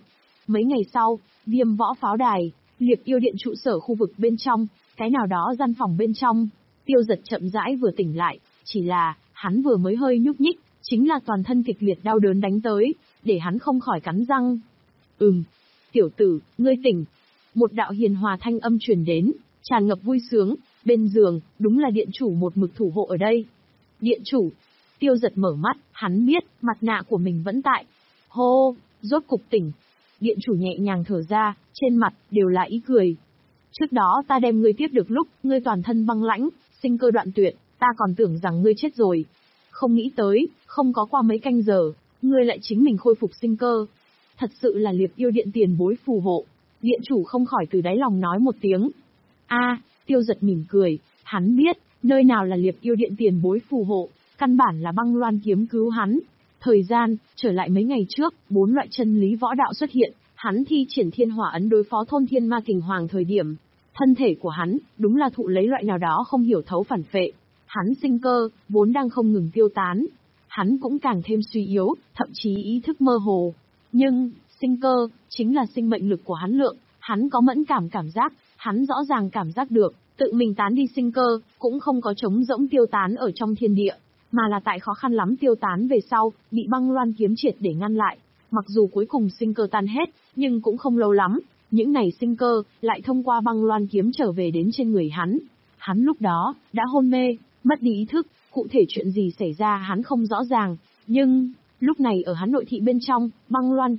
Mấy ngày sau, Viêm Võ Pháo Đài, Liệp Yêu Điện trụ sở khu vực bên trong, cái nào đó gian phòng bên trong, Tiêu Giật chậm rãi vừa tỉnh lại, chỉ là, hắn vừa mới hơi nhúc nhích, chính là toàn thân kịch liệt đau đớn đánh tới, để hắn không khỏi cắn răng. Ừm, tiểu tử, ngươi tỉnh. Một đạo hiền hòa thanh âm truyền đến, tràn ngập vui sướng, bên giường, đúng là điện chủ một mực thủ hộ ở đây. Điện chủ, Tiêu Giật mở mắt, hắn biết, mặt nạ của mình vẫn tại. Hô, rốt cục tỉnh. Điện chủ nhẹ nhàng thở ra, trên mặt, đều là ý cười. Trước đó ta đem ngươi tiếp được lúc, ngươi toàn thân băng lãnh, sinh cơ đoạn tuyệt, ta còn tưởng rằng ngươi chết rồi. Không nghĩ tới, không có qua mấy canh giờ, ngươi lại chính mình khôi phục sinh cơ. Thật sự là Liệp Yêu Điện tiền bối phù hộ. Điện chủ không khỏi từ đáy lòng nói một tiếng. A, Tiêu Giật mỉm cười, hắn biết, nơi nào là Liệp Yêu Điện tiền bối phù hộ, căn bản là băng loan kiếm cứu hắn. Thời gian, trở lại mấy ngày trước, bốn loại chân lý võ đạo xuất hiện, hắn thi triển thiên hỏa ấn đối phó thôn thiên ma kình hoàng thời điểm. Thân thể của hắn, đúng là thụ lấy loại nào đó không hiểu thấu phản phệ. Hắn sinh cơ, vốn đang không ngừng tiêu tán. Hắn cũng càng thêm suy yếu, thậm chí ý thức mơ hồ. Nhưng, sinh cơ, chính là sinh mệnh lực của hắn lượng, hắn có mẫn cảm cảm giác, hắn rõ ràng cảm giác được, tự mình tán đi sinh cơ, cũng không có trống rỗng tiêu tán ở trong thiên địa, mà là tại khó khăn lắm tiêu tán về sau, bị băng loan kiếm triệt để ngăn lại. Mặc dù cuối cùng sinh cơ tan hết, nhưng cũng không lâu lắm, những này sinh cơ, lại thông qua băng loan kiếm trở về đến trên người hắn. Hắn lúc đó, đã hôn mê, mất đi ý thức, cụ thể chuyện gì xảy ra hắn không rõ ràng, nhưng, lúc này ở hắn nội thị bên trong, băng loan